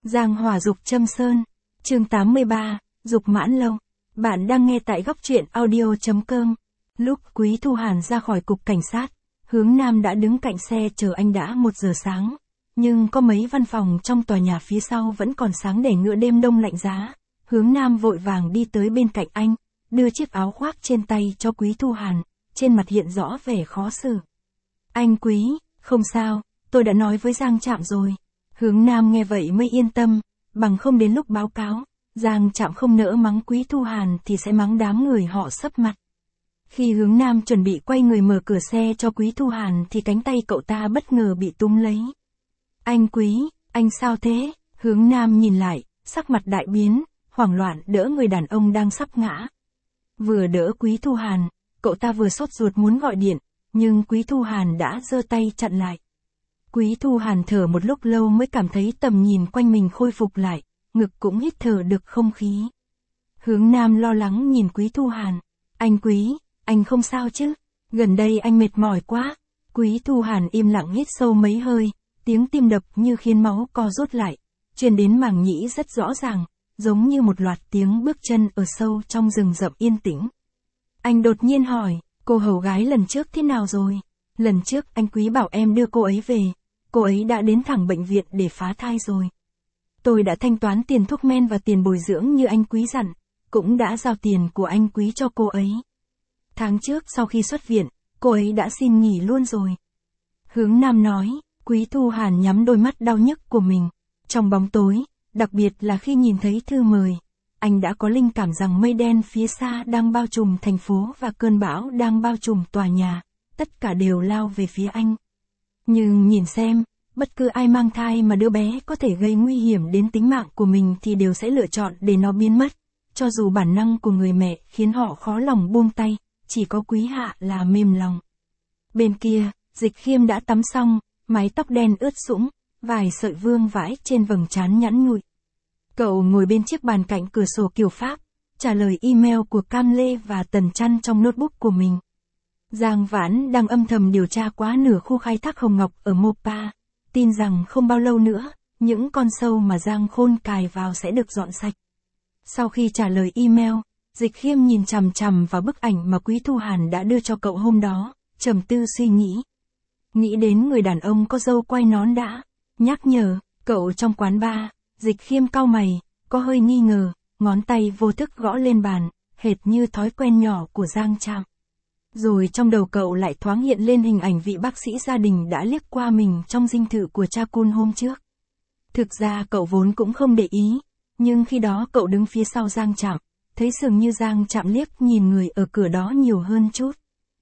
Giang Hỏa Dục Châm Sơn. Chương 83, Dục Mãn Lâu. Bạn đang nghe tại góc truyện audio.com. Lúc Quý Thu Hàn ra khỏi cục cảnh sát, hướng Nam đã đứng cạnh xe chờ anh đã 1 giờ sáng. Nhưng có mấy văn phòng trong tòa nhà phía sau vẫn còn sáng để ngựa đêm đông lạnh giá. Hướng Nam vội vàng đi tới bên cạnh anh, đưa chiếc áo khoác trên tay cho Quý Thu Hàn, trên mặt hiện rõ vẻ khó xử. Anh Quý, không sao, tôi đã nói với Giang Trạm rồi. Hướng Nam nghe vậy mới yên tâm, bằng không đến lúc báo cáo, Giang Trạm không nỡ mắng Quý Thu Hàn thì sẽ mắng đám người họ sấp mặt. Khi Hướng Nam chuẩn bị quay người mở cửa xe cho Quý Thu Hàn thì cánh tay cậu ta bất ngờ bị túm lấy. Anh Quý, anh sao thế? Hướng Nam nhìn lại, sắc mặt đại biến, hoảng loạn đỡ người đàn ông đang sắp ngã. Vừa đỡ Quý Thu Hàn, cậu ta vừa sốt ruột muốn gọi điện, nhưng Quý Thu Hàn đã giơ tay chặn lại. Quý Thu Hàn thở một lúc lâu mới cảm thấy tầm nhìn quanh mình khôi phục lại, ngực cũng hít thở được không khí. Hướng Nam lo lắng nhìn Quý Thu Hàn. Anh Quý, anh không sao chứ? Gần đây anh mệt mỏi quá. Quý Thu Hàn im lặng hít sâu mấy hơi, tiếng tim đập như khiến máu co rút lại, truyền đến màng nhĩ rất rõ ràng, giống như một loạt tiếng bước chân ở sâu trong rừng rậm yên tĩnh. Anh đột nhiên hỏi, cô hầu gái lần trước thế nào rồi? Lần trước anh Quý bảo em đưa cô ấy về, cô ấy đã đến thẳng bệnh viện để phá thai rồi. Tôi đã thanh toán tiền thuốc men và tiền bồi dưỡng như anh Quý dặn, cũng đã giao tiền của anh Quý cho cô ấy. Tháng trước sau khi xuất viện, cô ấy đã xin nghỉ luôn rồi. Hướng Nam nói. Quý Thu Hàn nhắm đôi mắt đau nhức của mình. Trong bóng tối, đặc biệt là khi nhìn thấy thư mời, anh đã có linh cảm rằng mây đen phía xa đang bao trùm thành phố và cơn bão đang bao trùm tòa nhà, tất cả đều lao về phía anh. Nhưng nhìn xem, bất cứ ai mang thai mà đứa bé có thể gây nguy hiểm đến tính mạng của mình thì đều sẽ lựa chọn để nó biến mất, cho dù bản năng của người mẹ khiến họ khó lòng buông tay, chỉ có Quý Hạ là mềm lòng. Bên kia, Dịch Khiêm đã tắm xong, mái tóc đen ướt sũng, vài sợi vương vãi trên vầng trán nhẵn nhụi. Cậu ngồi bên chiếc bàn cạnh cửa sổ kiểu Pháp, trả lời email của Cam Lê và Tần Trăn trong notebook của mình. Giang Vãn đang âm thầm điều tra quá nửa khu khai thác hồng ngọc ở Mopa, tin rằng không bao lâu nữa, những con sâu mà Giang Khôn cài vào sẽ được dọn sạch. Sau khi trả lời email, Dịch Khiêm nhìn chằm chằm vào bức ảnh mà Quý Thu Hàn đã đưa cho cậu hôm đó, trầm tư suy nghĩ. Nghĩ đến người đàn ông có râu quai nón đã nhắc nhở cậu trong quán bar, Dịch Khiêm cau mày, có hơi nghi ngờ, ngón tay vô thức gõ lên bàn, hệt như thói quen nhỏ của Giang Trạm. Rồi trong đầu cậu lại thoáng hiện lên hình ảnh vị bác sĩ gia đình đã liếc qua mình trong dinh thự của cha Kun hôm trước. Thực ra cậu vốn cũng không để ý, nhưng khi đó cậu đứng phía sau Giang Trạm, thấy dường như Giang Trạm liếc nhìn người ở cửa đó nhiều hơn chút.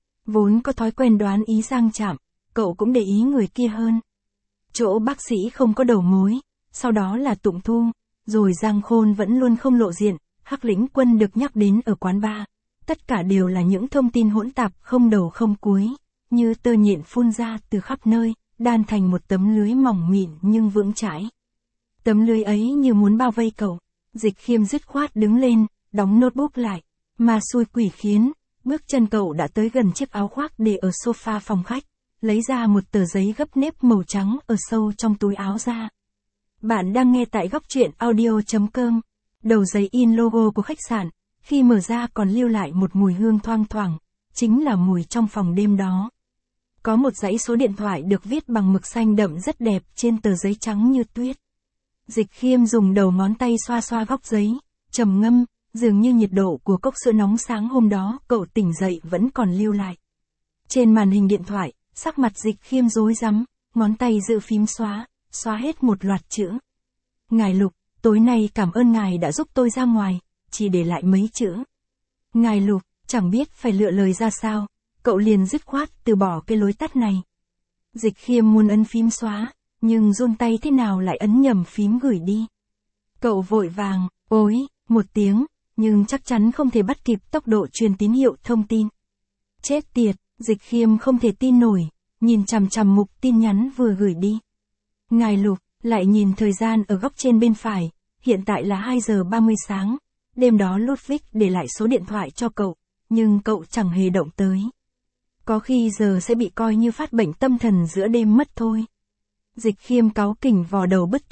Vốn có thói quen đoán ý Giang Trạm, cậu cũng để ý người kia hơn. Chỗ bác sĩ không có đầu mối, sau đó là Tụng Thu, rồi Giang Khôn vẫn luôn không lộ diện, Hắc Lĩnh Quân được nhắc đến ở quán bar. Tất cả đều là những thông tin hỗn tạp không đầu không cuối, như tơ nhện phun ra từ khắp nơi, đan thành một tấm lưới mỏng mịn nhưng vững chãi. Tấm lưới ấy như muốn bao vây cậu. Dịch Khiêm dứt khoát đứng lên, đóng notebook lại, mà xui quỷ khiến, bước chân cậu đã tới gần chiếc áo khoác để ở sofa phòng khách, lấy ra một tờ giấy gấp nếp màu trắng ở sâu trong túi áo ra. Bạn đang nghe tại góc truyện audio.com. Đầu giấy in logo của khách sạn, khi mở ra còn lưu lại một mùi hương thoang thoảng, chính là mùi trong phòng đêm đó. Có một dãy số điện thoại được viết bằng mực xanh đậm rất đẹp trên tờ giấy trắng như tuyết. Dịch Khiêm dùng đầu ngón tay xoa xoa góc giấy, trầm ngâm, dường như nhiệt độ của cốc sữa nóng sáng hôm đó cậu tỉnh dậy vẫn còn lưu lại. Trên màn hình điện thoại, sắc mặt Dịch Khiêm rối rắm, ngón tay giữ phím xóa hết một loạt chữ. Ngài Lục, tối nay cảm ơn ngài đã giúp tôi ra ngoài, chỉ để lại mấy chữ. Ngài Lục, chẳng biết phải lựa lời ra sao, cậu liền dứt khoát từ bỏ cái lối tắt này. Dịch Khiêm muốn ấn phím xóa, nhưng run tay thế nào lại ấn nhầm phím gửi đi. Cậu vội vàng, ối, một tiếng, nhưng chắc chắn không thể bắt kịp tốc độ truyền tín hiệu thông tin. Chết tiệt, Dịch Khiêm không thể tin nổi, nhìn chằm chằm mục tin nhắn vừa gửi đi. Ngài Lục, lại nhìn thời gian ở góc trên bên phải, hiện tại là 2 giờ 30 sáng, đêm đó Ludwig để lại số điện thoại cho cậu, nhưng cậu chẳng hề động tới. Có khi giờ sẽ bị coi như phát bệnh tâm thần giữa đêm mất thôi. Dịch Khiêm cáu kỉnh vò đầu bứt tóc,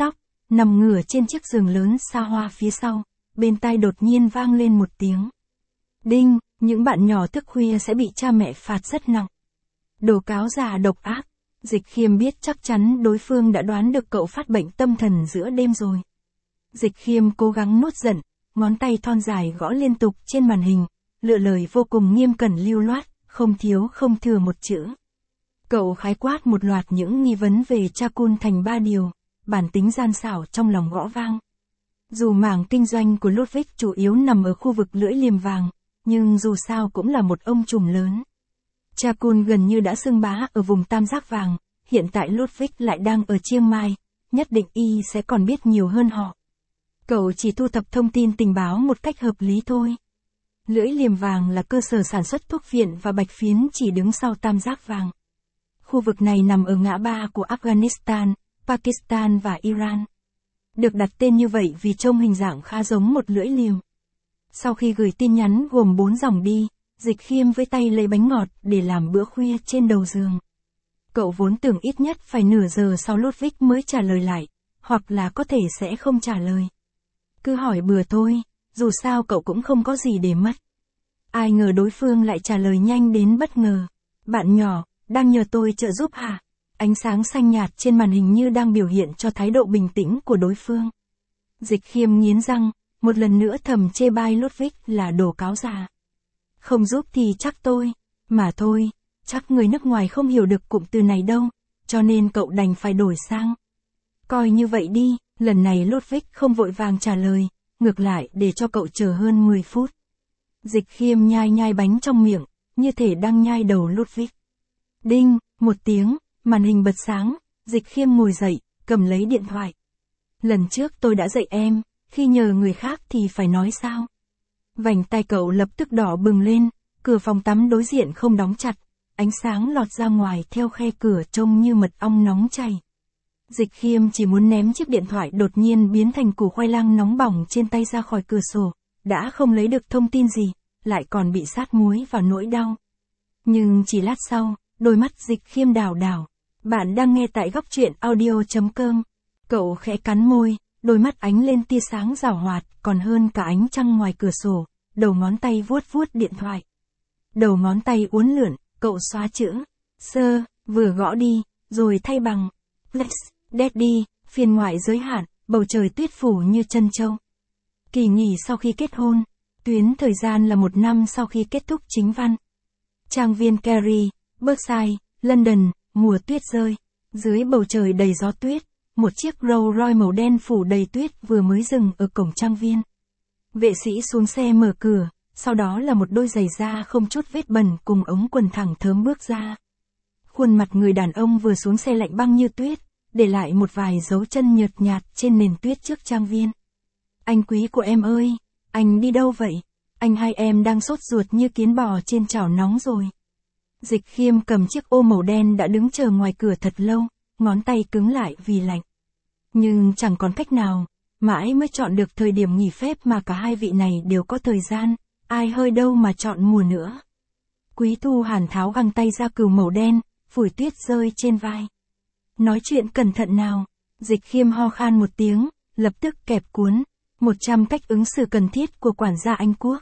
nằm ngửa trên chiếc giường lớn xa hoa phía sau, bên tai đột nhiên vang lên một tiếng. Đinh, những bạn nhỏ thức khuya sẽ bị cha mẹ phạt rất nặng. Đồ cáo già độc ác. Dịch Khiêm biết chắc chắn đối phương đã đoán được cậu phát bệnh tâm thần giữa đêm rồi. Dịch Khiêm cố gắng nuốt giận, ngón tay thon dài gõ liên tục trên màn hình, lựa lời vô cùng nghiêm cẩn lưu loát, không thiếu không thừa một chữ. Cậu khái quát một loạt những nghi vấn về Cha-kun thành 3 điều, bản tính gian xảo trong lòng gõ vang. Dù mảng kinh doanh của Ludwig chủ yếu nằm ở khu vực lưỡi liềm vàng, nhưng dù sao cũng là một ông trùm lớn. Cha-kun gần như đã xưng bá ở vùng tam giác vàng, hiện tại Ludwig lại đang ở Chiang Mai, nhất định y sẽ còn biết nhiều hơn họ. Cậu chỉ thu thập thông tin tình báo một cách hợp lý thôi. Lưỡi liềm vàng là cơ sở sản xuất thuốc viện và bạch phiến chỉ đứng sau tam giác vàng. Khu vực này nằm ở ngã ba của Afghanistan, Pakistan và Iran. Được đặt tên như vậy vì trông hình dạng khá giống một lưỡi liềm. Sau khi gửi tin nhắn gồm 4 dòng đi, Dịch Khiêm với tay lấy bánh ngọt để làm bữa khuya trên đầu giường. Cậu vốn tưởng ít nhất phải nửa giờ sau Ludwig mới trả lời lại, hoặc là có thể sẽ không trả lời. Cứ hỏi bừa thôi, dù sao cậu cũng không có gì để mất. Ai ngờ đối phương lại trả lời nhanh đến bất ngờ. Bạn nhỏ, đang nhờ tôi trợ giúp hả? Ánh sáng xanh nhạt trên màn hình như đang biểu hiện cho thái độ bình tĩnh của đối phương. Dịch Khiêm nghiến răng, một lần nữa thầm chê bai Ludwig là đồ cáo già. Không giúp thì chắc tôi, mà thôi, chắc người nước ngoài không hiểu được cụm từ này đâu, cho nên cậu đành phải đổi sang. Coi như vậy đi, lần này Ludwig không vội vàng trả lời, ngược lại để cho cậu chờ hơn 10 phút. Dịch Khiêm nhai nhai bánh trong miệng, như thể đang nhai đầu Ludwig. Đinh, một tiếng, màn hình bật sáng, Dịch Khiêm ngồi dậy, cầm lấy điện thoại. Lần trước tôi đã dạy em, khi nhờ người khác thì phải nói sao? Vành tai cậu lập tức đỏ bừng lên, cửa phòng tắm đối diện không đóng chặt, ánh sáng lọt ra ngoài theo khe cửa trông như mật ong nóng chảy. Dịch Khiêm chỉ muốn ném chiếc điện thoại đột nhiên biến thành củ khoai lang nóng bỏng trên tay ra khỏi cửa sổ, đã không lấy được thông tin gì, lại còn bị sát muối vào nỗi đau. Nhưng chỉ lát sau, đôi mắt Dịch Khiêm đảo đảo. Bạn đang nghe tại góc truyện audio.com. Cậu khẽ cắn môi, đôi mắt ánh lên tia sáng rào hoạt, còn hơn cả ánh trăng ngoài cửa sổ, đầu ngón tay vuốt vuốt điện thoại. Đầu ngón tay uốn lượn, cậu xóa chữ sơ, vừa gõ đi, rồi thay bằng Please, Daddy, phiên ngoại giới hạn, bầu trời tuyết phủ như chân châu. Kỳ nghỉ sau khi kết hôn, tuyến thời gian là 1 năm sau khi kết thúc chính văn. Trang viên Kerry, Berkshire, London, mùa tuyết rơi. Dưới bầu trời đầy gió tuyết, một chiếc Rolls Royce màu đen phủ đầy tuyết vừa mới dừng ở cổng trang viên. Vệ sĩ xuống xe mở cửa, sau đó là một đôi giày da không chút vết bẩn cùng ống quần thẳng thớm bước ra. Khuôn mặt người đàn ông vừa xuống xe lạnh băng như tuyết, để lại một vài dấu chân nhợt nhạt trên nền tuyết trước trang viên. Anh quý của em ơi, anh đi đâu vậy? Anh hai em đang sốt ruột như kiến bò trên chảo nóng rồi. Dịch Khiêm cầm chiếc ô màu đen đã đứng chờ ngoài cửa thật lâu, ngón tay cứng lại vì lạnh. Nhưng chẳng còn cách nào, mãi mới chọn được thời điểm nghỉ phép mà cả hai vị này đều có thời gian, ai hơi đâu mà chọn mùa nữa. Quý Thu Hàn tháo găng tay ra cừu màu đen, phủi tuyết rơi trên vai. Nói chuyện cẩn thận nào. Dịch Khiêm ho khan một tiếng, lập tức kẹp cuốn 100 cách ứng xử cần thiết của quản gia Anh Quốc.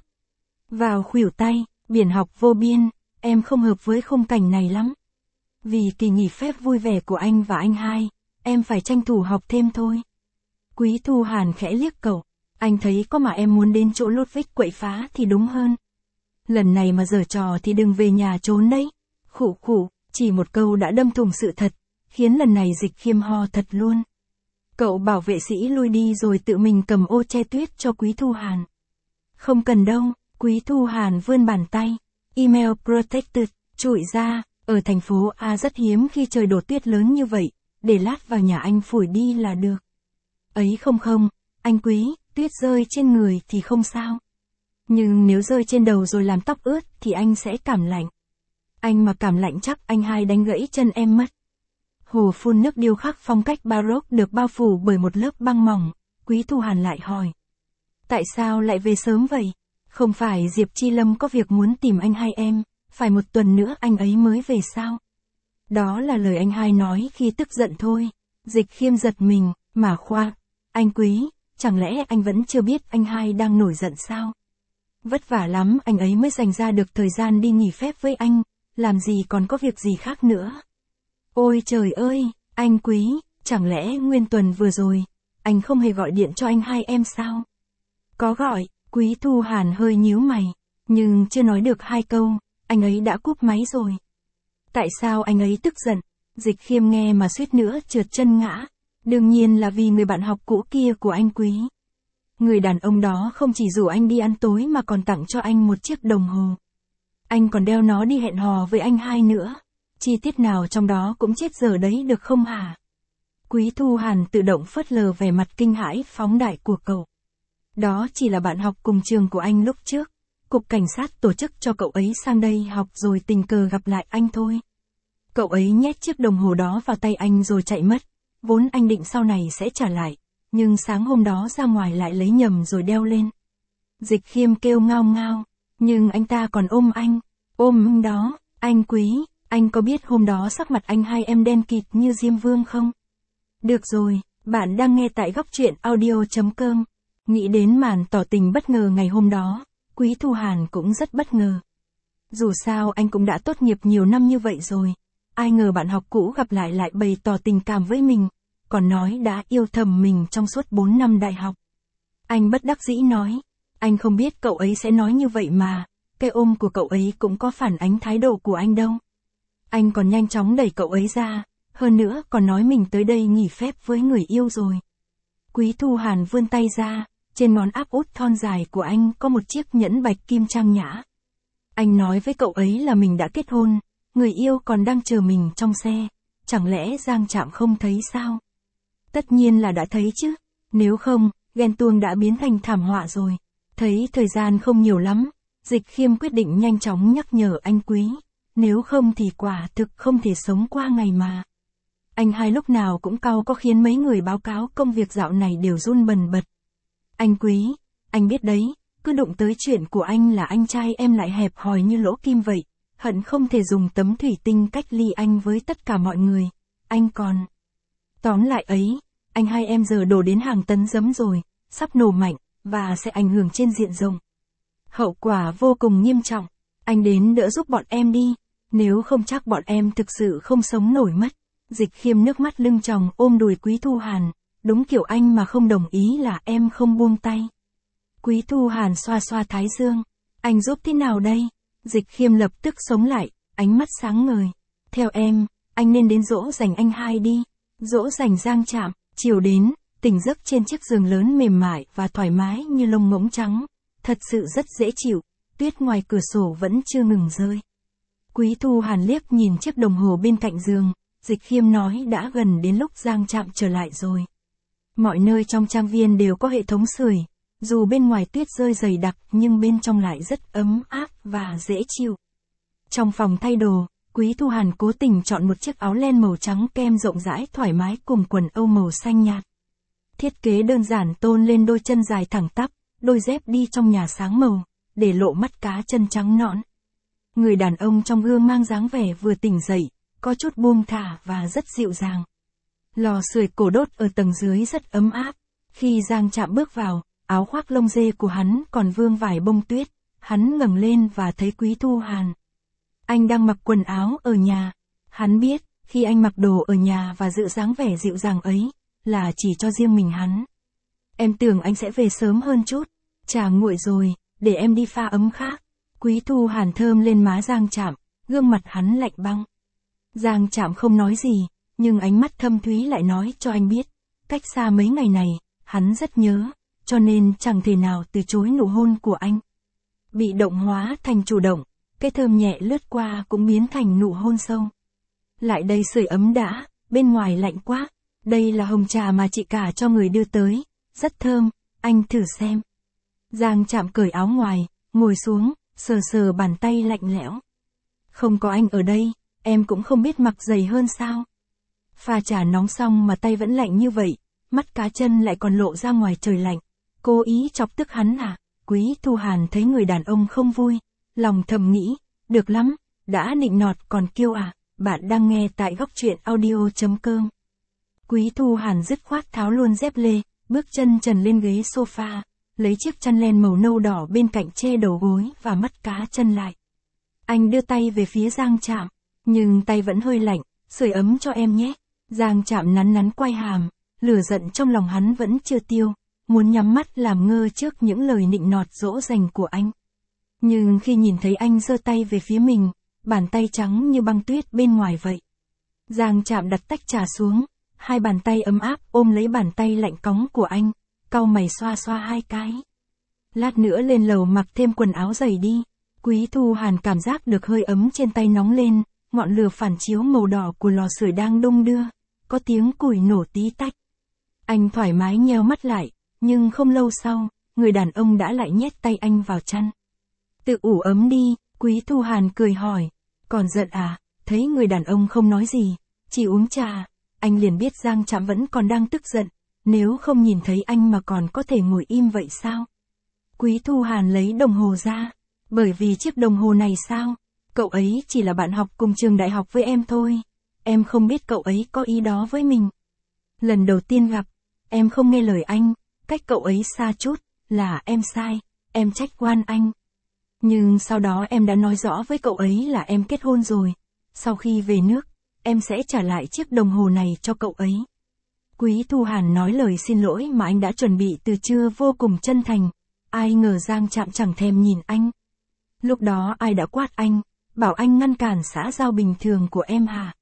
Vào khuỷu tay, biển học vô biên, em không hợp với khung cảnh này lắm. Vì kỳ nghỉ phép vui vẻ của anh và anh hai, em phải tranh thủ học thêm thôi. Quý Thu Hàn khẽ liếc cậu, anh thấy có mà em muốn đến chỗ Ludwig quậy phá thì đúng hơn. Lần này mà giở trò thì đừng về nhà trốn đấy. Khụ khụ, chỉ một câu đã đâm thủng sự thật, khiến lần này Dịch Khiêm ho thật luôn. Cậu bảo vệ sĩ lui đi rồi tự mình cầm ô che tuyết cho Quý Thu Hàn. Không cần đâu, Quý Thu Hàn vươn bàn tay. Email protected, trụi ra, ở thành phố A rất hiếm khi trời đổ tuyết lớn như vậy, để lát vào nhà anh phủi đi là được. Ấy không, anh Quý, tuyết rơi trên người thì không sao. Nhưng nếu rơi trên đầu rồi làm tóc ướt thì anh sẽ cảm lạnh. Anh mà cảm lạnh chắc anh hai đánh gãy chân em mất. Hồ phun nước điêu khắc phong cách Baroque được bao phủ bởi một lớp băng mỏng, Quý Thu Hàn lại hỏi. Tại sao lại về sớm vậy? Không phải Diệp Chi Lâm có việc muốn tìm anh hai em, phải 1 tuần nữa anh ấy mới về sao? Đó là lời anh hai nói khi tức giận thôi. Dịch Khiêm giật mình, mà khoa, Anh Quý, chẳng lẽ anh vẫn chưa biết anh hai đang nổi giận sao? Vất vả lắm anh ấy mới dành ra được thời gian đi nghỉ phép với anh, làm gì còn có việc gì khác nữa. Ôi trời ơi, anh Quý, chẳng lẽ nguyên tuần vừa rồi, anh không hề gọi điện cho anh hai em sao? Có gọi, Quý Thu Hàn hơi nhíu mày, nhưng chưa nói được 2 câu, anh ấy đã cúp máy rồi. Tại sao anh ấy tức giận? Dịch Khiêm nghe mà suýt nữa trượt chân ngã. Đương nhiên là vì người bạn học cũ kia của anh Quý. Người đàn ông đó không chỉ rủ anh đi ăn tối mà còn tặng cho anh một chiếc đồng hồ. Anh còn đeo nó đi hẹn hò với anh hai nữa. Chi tiết nào trong đó cũng chết dở đấy được không hả? Quý Thu Hàn tự động phớt lờ vẻ mặt kinh hãi phóng đại của cậu. Đó chỉ là bạn học cùng trường của anh lúc trước. Cục cảnh sát tổ chức cho cậu ấy sang đây học rồi tình cờ gặp lại anh thôi. Cậu ấy nhét chiếc đồng hồ đó vào tay anh rồi chạy mất. Vốn anh định sau này sẽ trả lại, nhưng sáng hôm đó ra ngoài lại lấy nhầm rồi đeo lên. Dịch Khiêm kêu ngao ngao, nhưng anh ta còn ôm anh. Ôm đó, anh Quý, anh có biết hôm đó sắc mặt anh hai em đen kịt như Diêm Vương không? Được rồi, bạn đang nghe tại góc truyện audio.com. Nghĩ đến màn tỏ tình bất ngờ ngày hôm đó, Quý Thu Hàn cũng rất bất ngờ. Dù sao anh cũng đã tốt nghiệp nhiều năm như vậy rồi. Ai ngờ bạn học cũ gặp lại bày tỏ tình cảm với mình, còn nói đã yêu thầm mình trong suốt 4 năm đại học. Anh bất đắc dĩ nói, anh không biết cậu ấy sẽ nói như vậy mà, cái ôm của cậu ấy cũng có phản ánh thái độ của anh đâu. Anh còn nhanh chóng đẩy cậu ấy ra, hơn nữa còn nói mình tới đây nghỉ phép với người yêu rồi. Quý Thu Hàn vươn tay ra, trên ngón áp út thon dài của anh có một chiếc nhẫn bạch kim trang nhã. Anh nói với cậu ấy là mình đã kết hôn. Người yêu còn đang chờ mình trong xe, chẳng lẽ Giang Trạm không thấy sao? Tất nhiên là đã thấy chứ, nếu không, ghen tuông đã biến thành thảm họa rồi. Thấy thời gian không nhiều lắm, Dịch Khiêm quyết định nhanh chóng nhắc nhở anh Quý, nếu không thì quả thực không thể sống qua ngày mà. Anh hai lúc nào cũng cau có khiến mấy người báo cáo công việc dạo này đều run bần bật. Anh Quý, anh biết đấy, cứ đụng tới chuyện của anh là anh trai em lại hẹp hòi như lỗ kim vậy. Hận không thể dùng tấm thủy tinh cách ly anh với tất cả mọi người. Anh còn... Tóm lại ấy, anh hai em giờ đổ đến hàng tấn giấm rồi, sắp nổ mạnh, và sẽ ảnh hưởng trên diện rộng. Hậu quả vô cùng nghiêm trọng. Anh đến đỡ giúp bọn em đi, nếu không chắc bọn em thực sự không sống nổi mất. Dịch Khiêm nước mắt lưng tròng ôm đùi Quý Thu Hàn, đúng kiểu anh mà không đồng ý là em không buông tay. Quý Thu Hàn xoa xoa thái dương, anh giúp thế nào đây? Dịch Khiêm lập tức sống lại, ánh mắt sáng ngời. Theo em, anh nên đến dỗ dành anh hai đi. Dỗ dành Giang Trạm, chiều đến, tỉnh giấc trên chiếc giường lớn mềm mại và thoải mái như lông ngỗng trắng. Thật sự rất dễ chịu, tuyết ngoài cửa sổ vẫn chưa ngừng rơi. Quý Thu Hàn liếc nhìn chiếc đồng hồ bên cạnh giường, Dịch Khiêm nói đã gần đến lúc Giang Trạm trở lại rồi. Mọi nơi trong trang viên đều có hệ thống sưởi. Dù bên ngoài tuyết rơi dày đặc nhưng bên trong lại rất ấm áp và dễ chịu. Trong phòng thay đồ, Quý Thu Hàn cố tình chọn một chiếc áo len màu trắng kem rộng rãi thoải mái cùng quần âu màu xanh nhạt. Thiết kế đơn giản tôn lên đôi chân dài thẳng tắp, đôi dép đi trong nhà sáng màu, để lộ mắt cá chân trắng nõn. Người đàn ông trong gương mang dáng vẻ vừa tỉnh dậy, có chút buông thả và rất dịu dàng. Lò sưởi cổ đốt ở tầng dưới rất ấm áp. Khi Giang Trạm bước vào, áo khoác lông dê của hắn còn vương vải bông tuyết, hắn ngẩng lên và thấy Quý Thu Hàn. Anh đang mặc quần áo ở nhà. Hắn biết, khi anh mặc đồ ở nhà và giữ dáng vẻ dịu dàng ấy, là chỉ cho riêng mình hắn. Em tưởng anh sẽ về sớm hơn chút. Trà nguội rồi, để em đi pha ấm khác. Quý Thu Hàn thơm lên má Giang Trạm, gương mặt hắn lạnh băng. Giang Trạm không nói gì, nhưng ánh mắt thâm thúy lại nói cho anh biết, cách xa mấy ngày này, hắn rất nhớ, cho nên chẳng thể nào từ chối nụ hôn của anh. Bị động hóa thành chủ động, cái thơm nhẹ lướt qua cũng biến thành nụ hôn sâu. Lại đây sưởi ấm đã, bên ngoài lạnh quá. Đây là hồng trà mà chị cả cho người đưa tới, rất thơm, anh thử xem. Giang Trạm cởi áo ngoài, ngồi xuống, sờ sờ bàn tay lạnh lẽo. Không có anh ở đây, em cũng không biết mặc giày hơn sao. Pha trà nóng xong mà tay vẫn lạnh như vậy, mắt cá chân lại còn lộ ra ngoài trời lạnh. Cố ý chọc tức hắn à? Quý Thu Hàn thấy người đàn ông không vui, lòng thầm nghĩ, được lắm, đã nịnh nọt còn kêu à. Bạn đang nghe tại góc truyện audio.com. Quý Thu Hàn dứt khoát tháo luôn dép lê, bước chân trần lên ghế sofa, lấy chiếc chăn len màu nâu đỏ bên cạnh che đầu gối và mắt cá chân lại. Anh đưa tay về phía Giang Trạm, nhưng tay vẫn hơi lạnh, sưởi ấm cho em nhé. Giang Trạm nắn nắn quai hàm, lửa giận trong lòng hắn vẫn chưa tiêu, muốn nhắm mắt làm ngơ trước những lời nịnh nọt dỗ dành của anh. Nhưng khi nhìn thấy anh giơ tay về phía mình, bàn tay trắng như băng tuyết bên ngoài vậy. Giang Trạm đặt tách trà xuống, hai bàn tay ấm áp ôm lấy bàn tay lạnh cóng của anh, cau mày xoa xoa hai cái. Lát nữa lên lầu mặc thêm quần áo dày đi. Quý Thu Hàn cảm giác được hơi ấm trên tay nóng lên, ngọn lửa phản chiếu màu đỏ của lò sưởi đang đung đưa, có tiếng củi nổ tí tách. Anh thoải mái nheo mắt lại, nhưng không lâu sau, người đàn ông đã lại nhét tay anh vào chăn. Tự ủ ấm đi, Quý Thu Hàn cười hỏi, còn giận à? Thấy người đàn ông không nói gì, chỉ uống trà, anh liền biết Giang Trạm vẫn còn đang tức giận, nếu không nhìn thấy anh mà còn có thể ngồi im vậy sao? Quý Thu Hàn lấy đồng hồ ra, bởi vì chiếc đồng hồ này sao? Cậu ấy chỉ là bạn học cùng trường đại học với em thôi, em không biết cậu ấy có ý đó với mình. Lần đầu tiên gặp, em không nghe lời anh, cách cậu ấy xa chút, là em sai, em trách oan anh. Nhưng sau đó em đã nói rõ với cậu ấy là em kết hôn rồi, sau khi về nước, em sẽ trả lại chiếc đồng hồ này cho cậu ấy. Quý Thu Hàn nói lời xin lỗi mà anh đã chuẩn bị từ trưa vô cùng chân thành, ai ngờ Giang Trạm chẳng thèm nhìn anh. Lúc đó ai đã quát anh, bảo anh ngăn cản xã giao bình thường của em hả?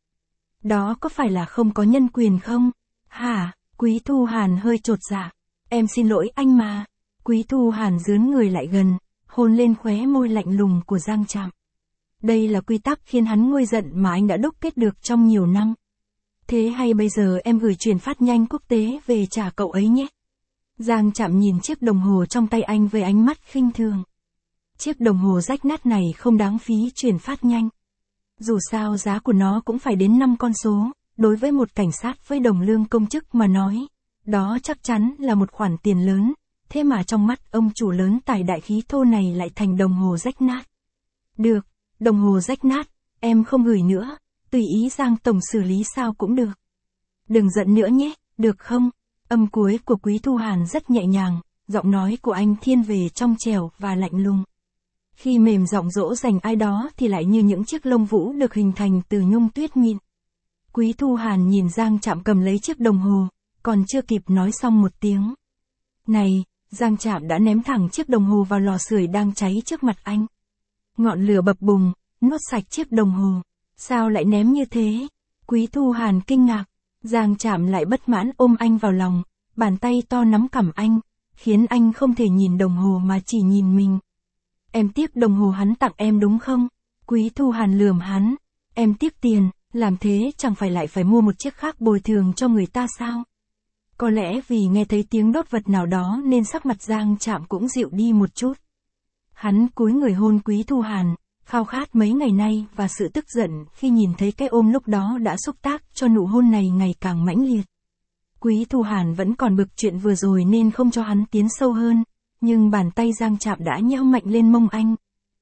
Đó có phải là không có nhân quyền không? Hả? Quý Thu Hàn hơi chột dạ. Em xin lỗi anh mà. Quý Thu Hàn dướn người lại gần, hôn lên khóe môi lạnh lùng của Giang Trạm. Đây là quy tắc khiến hắn nguôi giận mà anh đã đúc kết được trong nhiều năm. Thế hay bây giờ em gửi chuyển phát nhanh quốc tế về trả cậu ấy nhé. Giang Trạm nhìn chiếc đồng hồ trong tay anh với ánh mắt khinh thường. Chiếc đồng hồ rách nát này không đáng phí chuyển phát nhanh. Dù sao giá của nó cũng phải đến 5 con số, đối với một cảnh sát với đồng lương công chức mà nói. Đó chắc chắn là một khoản tiền lớn, thế mà trong mắt ông chủ lớn tài đại khí thô này lại thành đồng hồ rách nát. Được, đồng hồ rách nát, em không gửi nữa, tùy ý Giang Tổng xử lý sao cũng được. Đừng giận nữa nhé, được không? Âm cuối của Quý Thu Hàn rất nhẹ nhàng, giọng nói của anh thiên về trong trẻo và lạnh lùng. Khi mềm giọng dỗ dành ai đó thì lại như những chiếc lông vũ được hình thành từ nhung tuyết mịn. Quý Thu Hàn nhìn Giang Trạm cầm lấy chiếc đồng hồ, còn chưa kịp nói xong một tiếng. Này, Giang Trạm đã ném thẳng chiếc đồng hồ vào lò sưởi đang cháy trước mặt anh. Ngọn lửa bập bùng, nuốt sạch chiếc đồng hồ. Sao lại ném như thế? Quý Thu Hàn kinh ngạc. Giang Trạm lại bất mãn ôm anh vào lòng, bàn tay to nắm cằm anh, khiến anh không thể nhìn đồng hồ mà chỉ nhìn mình. Em tiếc đồng hồ hắn tặng em đúng không? Quý Thu Hàn lườm hắn. Em tiếc tiền, làm thế chẳng phải lại phải mua một chiếc khác bồi thường cho người ta sao? Có lẽ vì nghe thấy tiếng đốt vật nào đó nên sắc mặt Giang Trạm cũng dịu đi một chút. Hắn cúi người hôn Quý Thu Hàn, khao khát mấy ngày nay và sự tức giận khi nhìn thấy cái ôm lúc đó đã xúc tác cho nụ hôn này ngày càng mãnh liệt. Quý Thu Hàn vẫn còn bực chuyện vừa rồi nên không cho hắn tiến sâu hơn, nhưng bàn tay Giang Trạm đã nhéo mạnh lên mông anh.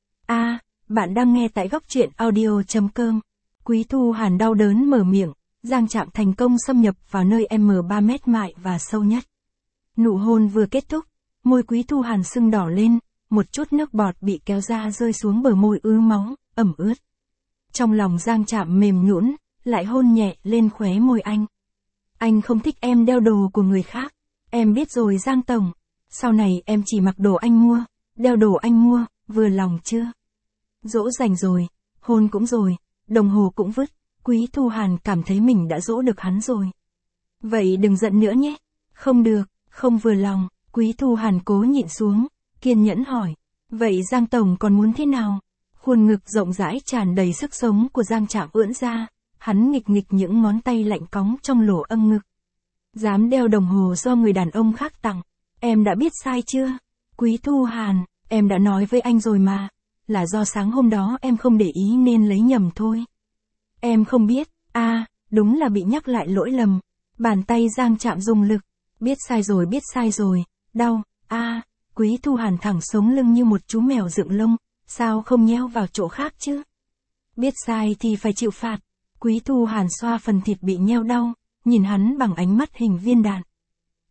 Bạn đang nghe tại góc truyện audio.com. Quý Thu Hàn đau đớn mở miệng, Giang Trạm thành công xâm nhập vào nơi M3 mét mại và sâu nhất. Nụ hôn vừa kết thúc, môi Quý Thu Hàn sưng đỏ lên, một chút nước bọt bị kéo ra rơi xuống bờ môi ứ máu, ẩm ướt. Trong lòng Giang Trạm mềm nhũn, lại hôn nhẹ lên khóe môi anh. Anh không thích em đeo đồ của người khác, em biết rồi Giang Tổng. Sau này em chỉ mặc đồ anh mua, đeo đồ anh mua, vừa lòng chưa? Dỗ dành rồi, hôn cũng rồi, đồng hồ cũng vứt, Quý Thu Hàn cảm thấy mình đã dỗ được hắn rồi. Vậy đừng giận nữa nhé. Không được, không vừa lòng, Quý Thu Hàn cố nhịn xuống, kiên nhẫn hỏi. Vậy Giang Tổng còn muốn thế nào? Khuôn ngực rộng rãi tràn đầy sức sống của Giang Trạm ưỡn ra, hắn nghịch nghịch những ngón tay lạnh cóng trong lỗ âng ngực. Dám đeo đồng hồ do người đàn ông khác tặng, em đã biết sai chưa? Quý Thu Hàn, em đã nói với anh rồi mà, là do sáng hôm đó em không để ý nên lấy nhầm thôi. Em không biết, đúng là bị nhắc lại lỗi lầm. Bàn tay Giang Trạm dùng lực, biết sai rồi, đau, Quý Thu Hàn thẳng sống lưng như một chú mèo dựng lông, sao không nheo vào chỗ khác chứ? Biết sai thì phải chịu phạt. Quý Thu Hàn xoa phần thịt bị nheo đau, nhìn hắn bằng ánh mắt hình viên đạn.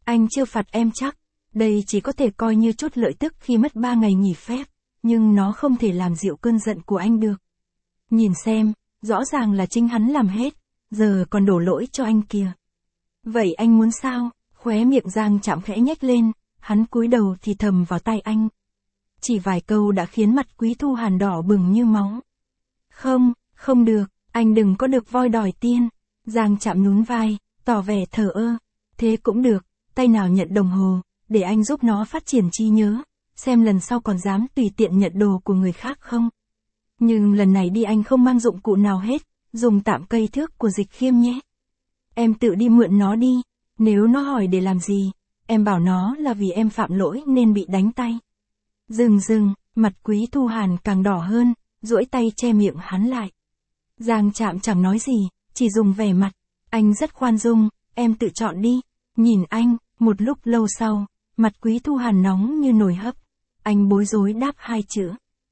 Anh chưa phạt em chắc. Đây chỉ có thể coi như chút lợi tức khi mất 3 ngày nghỉ phép, nhưng nó không thể làm dịu cơn giận của anh được. Nhìn xem, rõ ràng là chính hắn làm hết, giờ còn đổ lỗi cho anh kìa. Vậy anh muốn sao? Khóe miệng Giang Trạm khẽ nhếch lên, hắn cúi đầu thì thầm vào tai anh. Chỉ vài câu đã khiến mặt Quý Thu Hàn đỏ bừng như máu. Không, không được, anh đừng có được voi đòi tiên. Giang Trạm nhún vai, tỏ vẻ thờ ơ. Thế cũng được, tay nào nhận đồng hồ, để anh giúp nó phát triển trí nhớ, xem lần sau còn dám tùy tiện nhận đồ của người khác không. Nhưng lần này đi anh không mang dụng cụ nào hết, dùng tạm cây thước của Dịch Khiêm nhé. Em tự đi mượn nó đi, nếu nó hỏi để làm gì, em bảo nó là vì em phạm lỗi nên bị đánh tay. Dừng, mặt Quý Thu Hàn càng đỏ hơn, duỗi tay che miệng hắn lại. Giang Trạm chẳng nói gì, chỉ dùng vẻ mặt. Anh rất khoan dung, em tự chọn đi. Nhìn anh, một lúc lâu sau, mặt Quý Thu Hàn nóng như nồi hấp. Anh bối rối đáp 2 chữ.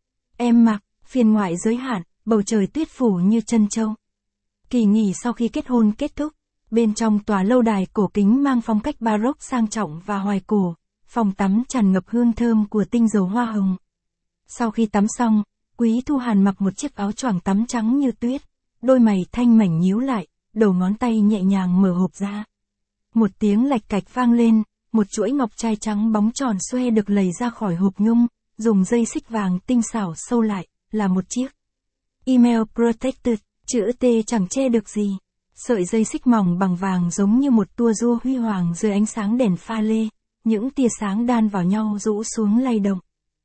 Em mặc, phiên ngoại giới hạn, bầu trời tuyết phủ như trân châu. Kỳ nghỉ sau khi kết hôn kết thúc, bên trong tòa lâu đài cổ kính mang phong cách baroque sang trọng và hoài cổ, phòng tắm tràn ngập hương thơm của tinh dầu hoa hồng. Sau khi tắm xong, Quý Thu Hàn mặc một chiếc áo choàng tắm trắng như tuyết, đôi mày thanh mảnh nhíu lại, đầu ngón tay nhẹ nhàng mở hộp ra. Một tiếng lạch cạch vang lên, một chuỗi ngọc trai trắng bóng tròn xoe được lầy ra khỏi hộp nhung, dùng dây xích vàng tinh xảo sâu lại, là một chiếc Email Protected, chữ T chẳng che được gì. Sợi dây xích mỏng bằng vàng giống như một tua rua huy hoàng dưới ánh sáng đèn pha lê, những tia sáng đan vào nhau rũ xuống lay động.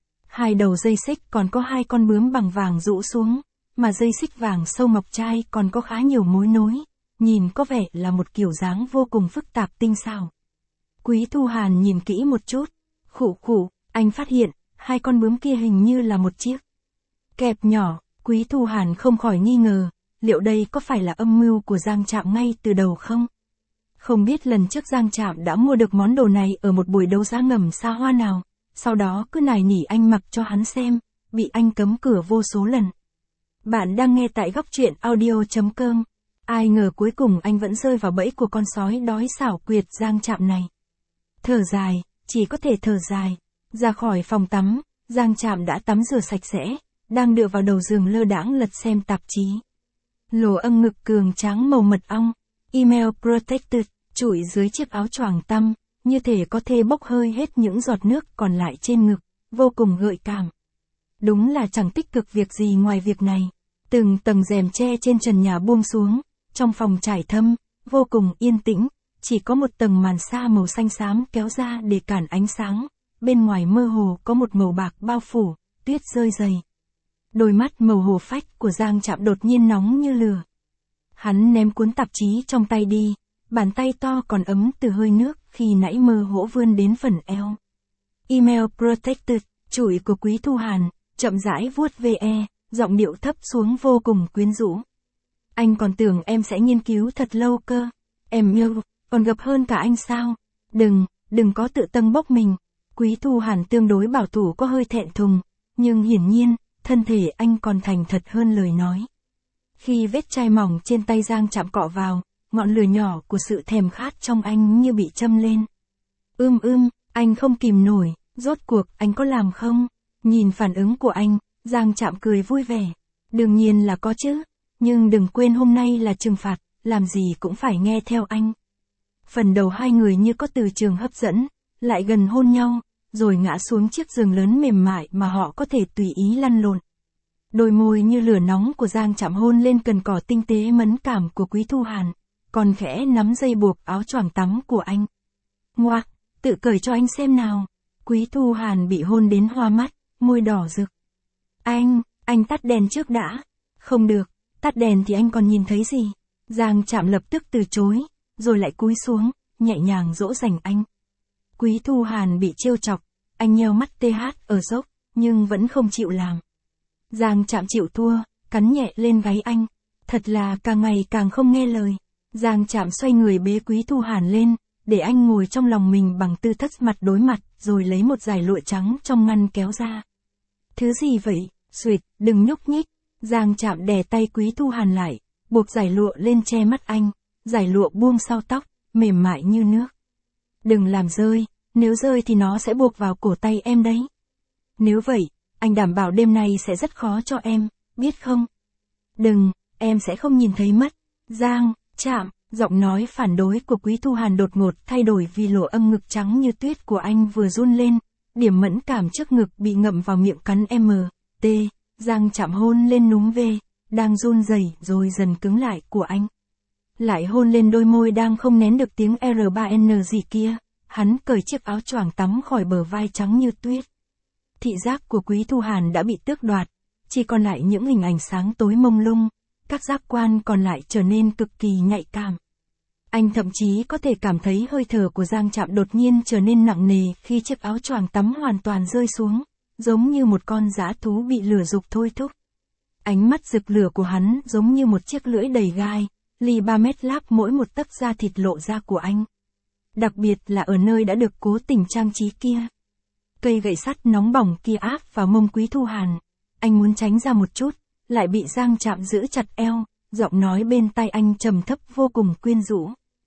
2 đầu dây xích còn có 2 con bướm bằng vàng rũ xuống, mà dây xích vàng sâu ngọc trai còn có khá nhiều mối nối, nhìn có vẻ là một kiểu dáng vô cùng phức tạp tinh xảo. Quý Thu Hàn nhìn kỹ một chút, khụ, anh phát hiện, 2 con bướm kia hình như là một chiếc kẹp nhỏ. Quý Thu Hàn không khỏi nghi ngờ, liệu đây có phải là âm mưu của Giang Trạm ngay từ đầu không? Không biết lần trước Giang Trạm đã mua được món đồ này ở một buổi đấu giá ngầm xa hoa nào, sau đó cứ nài nỉ anh mặc cho hắn xem, bị anh cấm cửa vô số lần. Bạn đang nghe tại góc truyện audio.com. Ai ngờ cuối cùng anh vẫn rơi vào bẫy của con sói đói xảo quyệt Giang Trạm này. Thở dài, chỉ có thể thở dài. Ra khỏi phòng tắm, Giang Trạm đã tắm rửa sạch sẽ, đang dựa vào đầu giường lơ đãng lật xem tạp chí. Lỗ âm ngực cường tráng màu mật ong, Email Protected, trụi dưới chiếc áo choàng tăm, như thể có thể bốc hơi hết những giọt nước còn lại trên ngực, vô cùng gợi cảm. Đúng là chẳng tích cực việc gì ngoài việc này. Từng tầng rèm tre trên trần nhà buông xuống, trong phòng trải thâm, vô cùng yên tĩnh, chỉ có một tầng màn sa màu xanh xám kéo ra để cản ánh sáng, bên ngoài mơ hồ có một màu bạc bao phủ, tuyết rơi dày. Đôi mắt màu hồ phách của Giang Trạm đột nhiên nóng như lửa. Hắn ném cuốn tạp chí trong tay đi, bàn tay to còn ấm từ hơi nước khi nãy mơ hỗ vươn đến phần eo. Email Protected, chủi của Quý Thu Hàn, chậm rãi vuốt ve, giọng điệu thấp xuống vô cùng quyến rũ. Anh còn tưởng em sẽ nghiên cứu thật lâu cơ. Em yêu, còn gặp hơn cả anh sao? Đừng có tự tâng bốc mình. Quý Thu Hàn tương đối bảo thủ có hơi thẹn thùng, nhưng hiển nhiên, thân thể anh còn thành thật hơn lời nói. Khi vết chai mỏng trên tay Giang Trạm cọ vào, ngọn lửa nhỏ của sự thèm khát trong anh như bị châm lên. Anh không kìm nổi, rốt cuộc anh có làm không? Nhìn phản ứng của anh, Giang Trạm cười vui vẻ. Đương nhiên là có chứ, nhưng đừng quên hôm nay là trừng phạt, làm gì cũng phải nghe theo anh. Phần đầu hai người như có từ trường hấp dẫn, lại gần hôn nhau, rồi ngã xuống chiếc giường lớn mềm mại mà họ có thể tùy ý lăn lộn. Đôi môi như lửa nóng của Giang Trạm hôn lên cần cỏ tinh tế mẫn cảm của Quý Thu Hàn, còn khẽ nắm dây buộc áo choàng tắm của anh. Ngoạc, tự cởi cho anh xem nào. Quý Thu Hàn bị hôn đến hoa mắt, môi đỏ rực. Anh tắt đèn trước đã. Không được, tắt đèn thì anh còn nhìn thấy gì. Giang Trạm lập tức từ chối, rồi lại cúi xuống, nhẹ nhàng dỗ dành anh. Quý Thu Hàn bị trêu chọc, anh nheo mắt TH ở dốc, nhưng vẫn không chịu làm. Giang Trạm chịu thua, cắn nhẹ lên gáy anh. Thật là càng ngày càng không nghe lời. Giang Trạm xoay người bế Quý Thu Hàn lên, để anh ngồi trong lòng mình bằng tư thế mặt đối mặt, rồi lấy một dải lụa trắng trong ngăn kéo ra. Thứ gì vậy? Xuyệt, đừng nhúc nhích. Giang Trạm đè tay Quý Thu Hàn lại, buộc dải lụa lên che mắt anh. Dải lụa buông sau tóc, mềm mại như nước. Đừng làm rơi, nếu rơi thì nó sẽ buộc vào cổ tay em đấy. Nếu vậy, anh đảm bảo đêm nay sẽ rất khó cho em, biết không? Đừng, em sẽ không nhìn thấy mất. Giang Trạm, giọng nói phản đối của Quý Thu Hàn đột ngột thay đổi vì lỗ âm ngực trắng như tuyết của anh vừa run lên, điểm mẫn cảm trước ngực bị ngậm vào miệng cắn M.T. Giang Trạm hôn lên núm V, đang run rẩy rồi dần cứng lại của anh. Lại hôn lên đôi môi đang không nén được tiếng R3N gì kia, hắn cởi chiếc áo choàng tắm khỏi bờ vai trắng như tuyết. Thị giác của Quý Thu Hàn đã bị tước đoạt, chỉ còn lại những hình ảnh sáng tối mông lung, các giác quan còn lại trở nên cực kỳ nhạy cảm. Anh thậm chí có thể cảm thấy hơi thở của Giang Trạm đột nhiên trở nên nặng nề khi chiếc áo choàng tắm hoàn toàn rơi xuống, giống như một con dã thú bị lửa giục thôi thúc. Ánh mắt rực lửa của hắn giống như một chiếc lưỡi đầy gai, ly 3 mét láp mỗi một tấc da thịt lộ ra của anh. Đặc biệt là ở nơi đã được cố tình trang trí kia. Cây gậy sắt nóng bỏng kia áp vào mông Quý Thu Hàn. Anh muốn tránh ra một chút, lại bị Giang Trạm giữ chặt eo, giọng nói bên tai anh trầm thấp vô cùng quyến rũ.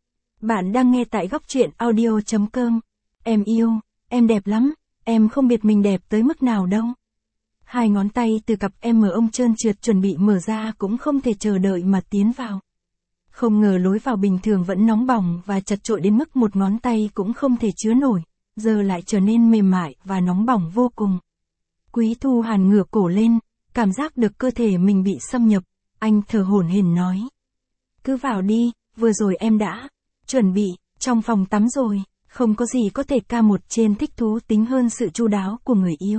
Bạn đang nghe tại góc truyện audio.com. Em yêu, em đẹp lắm, em không biết mình đẹp tới mức nào đâu. Hai ngón tay từ cặp em mở ông trơn trượt chuẩn bị mở ra cũng không thể chờ đợi mà tiến vào. Không ngờ lối vào bình thường vẫn nóng bỏng và chật chội đến mức một ngón tay cũng không thể chứa nổi, giờ lại trở nên mềm mại và nóng bỏng vô cùng. Quý Thu Hàn ngửa cổ lên, cảm giác được cơ thể mình bị xâm nhập, anh thở hổn hển nói. Cứ vào đi, vừa rồi em đã chuẩn bị, trong phòng tắm rồi, không có gì có thể ca một trên thích thú tính hơn sự chu đáo của người yêu.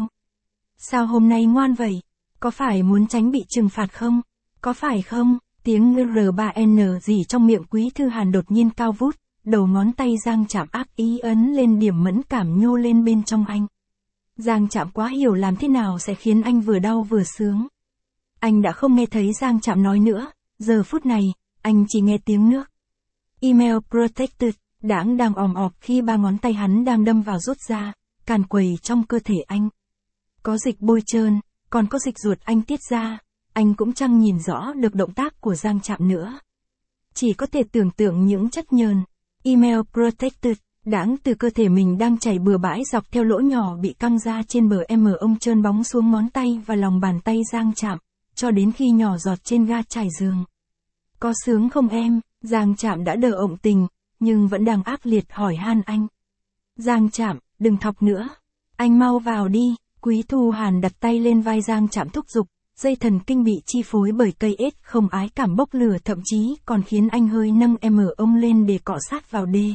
Sao hôm nay ngoan vậy? Có phải muốn tránh bị trừng phạt không? Có phải không? Tiếng R3N gì trong miệng Quý Thư Hàn đột nhiên cao vút, đầu ngón tay Giang Trạm ác ý ấn lên điểm mẫn cảm nhô lên bên trong anh. Giang Trạm quá hiểu làm thế nào sẽ khiến anh vừa đau vừa sướng. Anh đã không nghe thấy Giang Trạm nói nữa, giờ phút này, anh chỉ nghe tiếng nước. Email protected, đang òm ọp khi ba ngón tay hắn đang đâm vào rút ra, càn quầy trong cơ thể anh. Có dịch bôi trơn, còn có dịch ruột anh tiết ra, anh cũng chẳng nhìn rõ được động tác của Giang Trạm nữa. Chỉ có thể tưởng tượng những chất nhờn. Email protected, từ cơ thể mình đang chảy bừa bãi dọc theo lỗ nhỏ bị căng ra trên bờ M ông trơn bóng xuống ngón tay và lòng bàn tay Giang Trạm, cho đến khi nhỏ giọt trên ga trải giường. Có sướng không em? Giang Trạm đã đờ ộng tình, nhưng vẫn đang ác liệt hỏi han anh. Giang Trạm, đừng thọc nữa. Anh mau vào đi. Quý Thu Hàn đặt tay lên vai Giang Trạm thúc giục, dây thần kinh bị chi phối bởi cây ếch không ái cảm bốc lửa thậm chí còn khiến anh hơi nâng ông lên để cọ sát vào đê.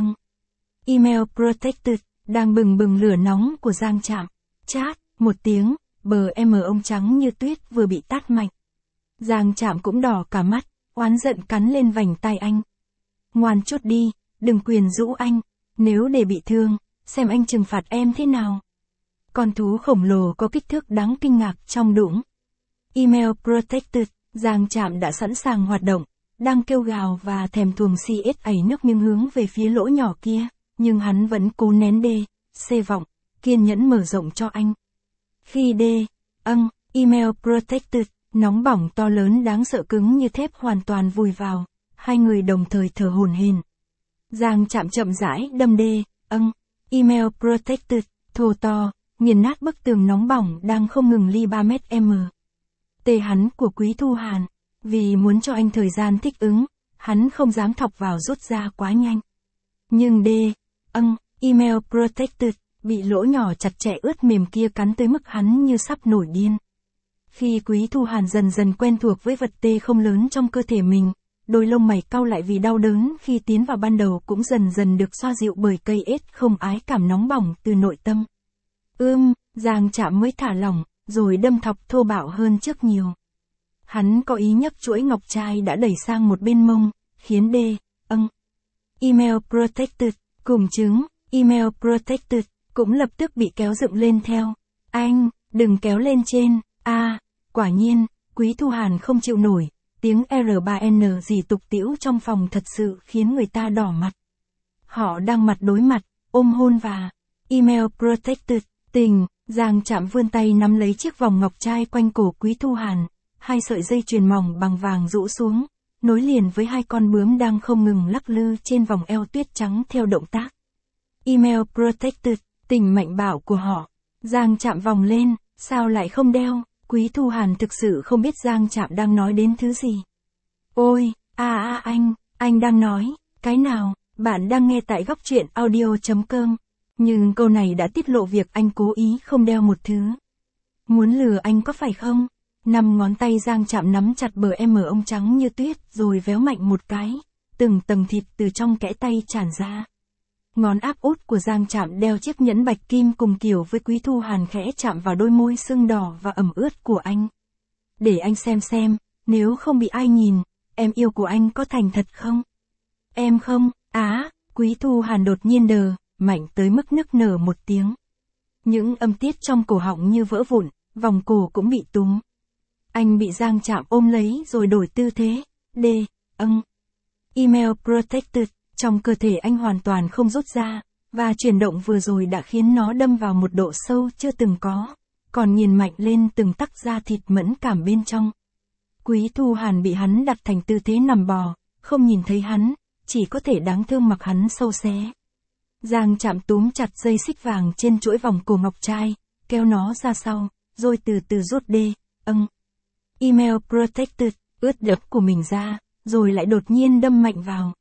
Email protected, đang bừng bừng lửa nóng của Giang Trạm. Chát, một tiếng, bờ ông trắng như tuyết vừa bị tát mạnh. Giang Trạm cũng đỏ cả mắt, oán giận cắn lên vành tai anh. Ngoan chút đi, đừng quyền rũ anh, nếu để bị thương, xem anh trừng phạt em thế nào. Con thú khổng lồ có kích thước đáng kinh ngạc trong đũng. Email protected, Giang Trạm đã sẵn sàng hoạt động, đang kêu gào và thèm thuồng ẩy nước miếng hướng về phía lỗ nhỏ kia, nhưng hắn vẫn cố nén vọng, kiên nhẫn mở rộng cho anh. Khi email protected, nóng bỏng to lớn đáng sợ cứng như thép hoàn toàn vùi vào, hai người đồng thời thở hổn hển. Giang Trạm chậm rãi đâm email protected, thô to, nghiền nát bức tường nóng bỏng đang không ngừng ly 3 mét m. Tê hắn của Quý Thu Hàn, vì muốn cho anh thời gian thích ứng, hắn không dám thọc vào rút ra quá nhanh. Nhưng email protected, bị lỗ nhỏ chặt chẽ ướt mềm kia cắn tới mức hắn như sắp nổi điên. Khi Quý Thu Hàn dần dần quen thuộc với vật tê không lớn trong cơ thể mình, đôi lông mày cau lại vì đau đớn khi tiến vào ban đầu cũng dần dần được xoa dịu bởi cây ếch không ái cảm nóng bỏng từ nội tâm. Giang Trạm mới thả lỏng, rồi đâm thọc thô bạo hơn trước nhiều. Hắn có ý nhấc chuỗi ngọc trai đã đẩy sang một bên mông, khiến email protected, cùng trứng, email protected, cũng lập tức bị kéo dựng lên theo. Anh, đừng kéo lên trên, quả nhiên, Quý Thu Hàn không chịu nổi, tiếng R3N gì tục tĩu trong phòng thật sự khiến người ta đỏ mặt. Họ đang mặt đối mặt, ôm hôn và email protected, Giang Trạm vươn tay nắm lấy chiếc vòng ngọc trai quanh cổ Quý Thu Hàn, hai sợi dây chuyền mỏng bằng vàng rũ xuống, nối liền với hai con bướm đang không ngừng lắc lư trên vòng eo tuyết trắng theo động tác. Email protected, tình mạnh bạo của họ. Giang Trạm vòng lên, sao lại không đeo? Quý Thu Hàn thực sự không biết Giang Trạm đang nói đến thứ gì. Ôi, anh đang nói, cái nào? Bạn đang nghe tại góc truyện audio.com. Nhưng câu này đã tiết lộ việc anh cố ý không đeo một thứ. Muốn lừa anh có phải không? 5 ngón tay Giang Trạm nắm chặt bờ em ông trắng như tuyết rồi véo mạnh một cái. Từng tầng thịt từ trong kẽ tay tràn ra. Ngón áp út của Giang Trạm đeo chiếc nhẫn bạch kim cùng kiểu với Quý Thu Hàn khẽ chạm vào đôi môi sưng đỏ và ẩm ướt của anh. Để anh xem, nếu không bị ai nhìn, em yêu của anh có thành thật không? Em không, Quý Thu Hàn đột nhiên đờ, mạnh tới mức nức nở một tiếng. Những âm tiết trong cổ họng như vỡ vụn, vòng cổ cũng bị túm. Anh bị Giang Trạm ôm lấy rồi đổi tư thế, Email protected, trong cơ thể anh hoàn toàn không rút ra, và chuyển động vừa rồi đã khiến nó đâm vào một độ sâu chưa từng có, còn nghiền mạnh lên từng tấc da thịt mẫn cảm bên trong. Quý Thu Hàn bị hắn đặt thành tư thế nằm bò, không nhìn thấy hắn, chỉ có thể đáng thương mặc hắn sâu xé. Giang Trạm túm chặt dây xích vàng trên chuỗi vòng cổ ngọc trai, kéo nó ra sau, rồi từ từ rút Email protected, ướt đẫm của mình ra, rồi lại đột nhiên đâm mạnh vào.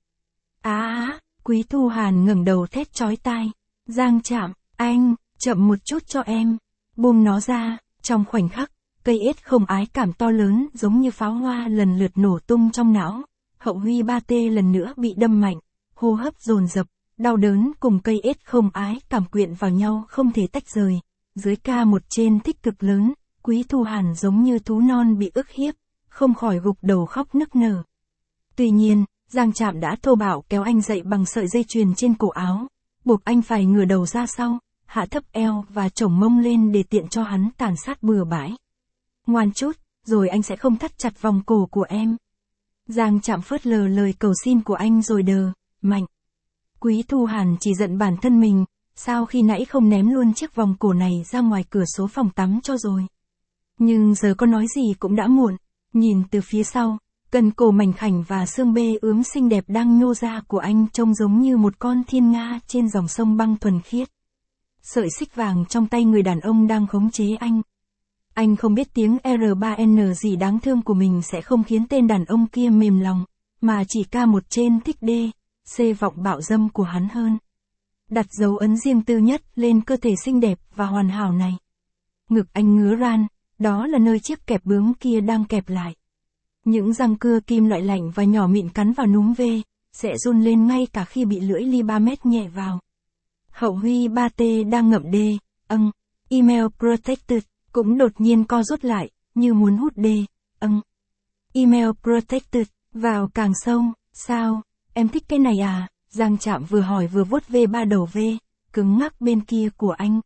Quý Thu Hàn ngẩng đầu thét chói tai. Giang Trạm, anh, chậm một chút cho em. Buông nó ra, trong khoảnh khắc, cây ết không ái cảm to lớn giống như pháo hoa lần lượt nổ tung trong não. Hậu huy 3T lần nữa bị đâm mạnh, hô hấp dồn dập, đau đớn cùng cây ết không ái cảm quyện vào nhau không thể tách rời. Dưới ca một trên thích cực lớn, Quý Thu Hàn giống như thú non bị ức hiếp, không khỏi gục đầu khóc nức nở. Tuy nhiên, Giang Trạm đã thô bạo kéo anh dậy bằng sợi dây chuyền trên cổ áo, buộc anh phải ngửa đầu ra sau, hạ thấp eo và chổng mông lên để tiện cho hắn tàn sát bừa bãi. Ngoan chút, rồi anh sẽ không thắt chặt vòng cổ của em. Giang Trạm phớt lờ lời cầu xin của anh rồi đờ, mạnh. Quý Thu Hàn chỉ giận bản thân mình, sao khi nãy không ném luôn chiếc vòng cổ này ra ngoài cửa số phòng tắm cho rồi. Nhưng giờ có nói gì cũng đã muộn, nhìn từ phía sau, cần cổ mảnh khảnh và xương bê ướm xinh đẹp đang nhô ra của anh trông giống như một con thiên nga trên dòng sông băng thuần khiết. Sợi xích vàng trong tay người đàn ông đang khống chế anh. Anh không biết tiếng R3N gì đáng thương của mình sẽ không khiến tên đàn ông kia mềm lòng, mà chỉ ca một trên thích D, C vọng bạo dâm của hắn hơn. Đặt dấu ấn riêng tư nhất lên cơ thể xinh đẹp và hoàn hảo này. Ngực anh ngứa ran, đó là nơi chiếc kẹp bướm kia đang kẹp lại. Những răng cưa kim loại lạnh và nhỏ mịn cắn vào núm V, sẽ run lên ngay cả khi bị lưỡi ly 3 mét nhẹ vào. Hậu huy 3T đang ngậm D, Email protected, cũng đột nhiên co rút lại, như muốn hút D, Email protected, vào càng sâu, sao, em thích cái này à? Giang Trạm vừa hỏi vừa vuốt V ba đầu V, cứng ngắc bên kia của anh.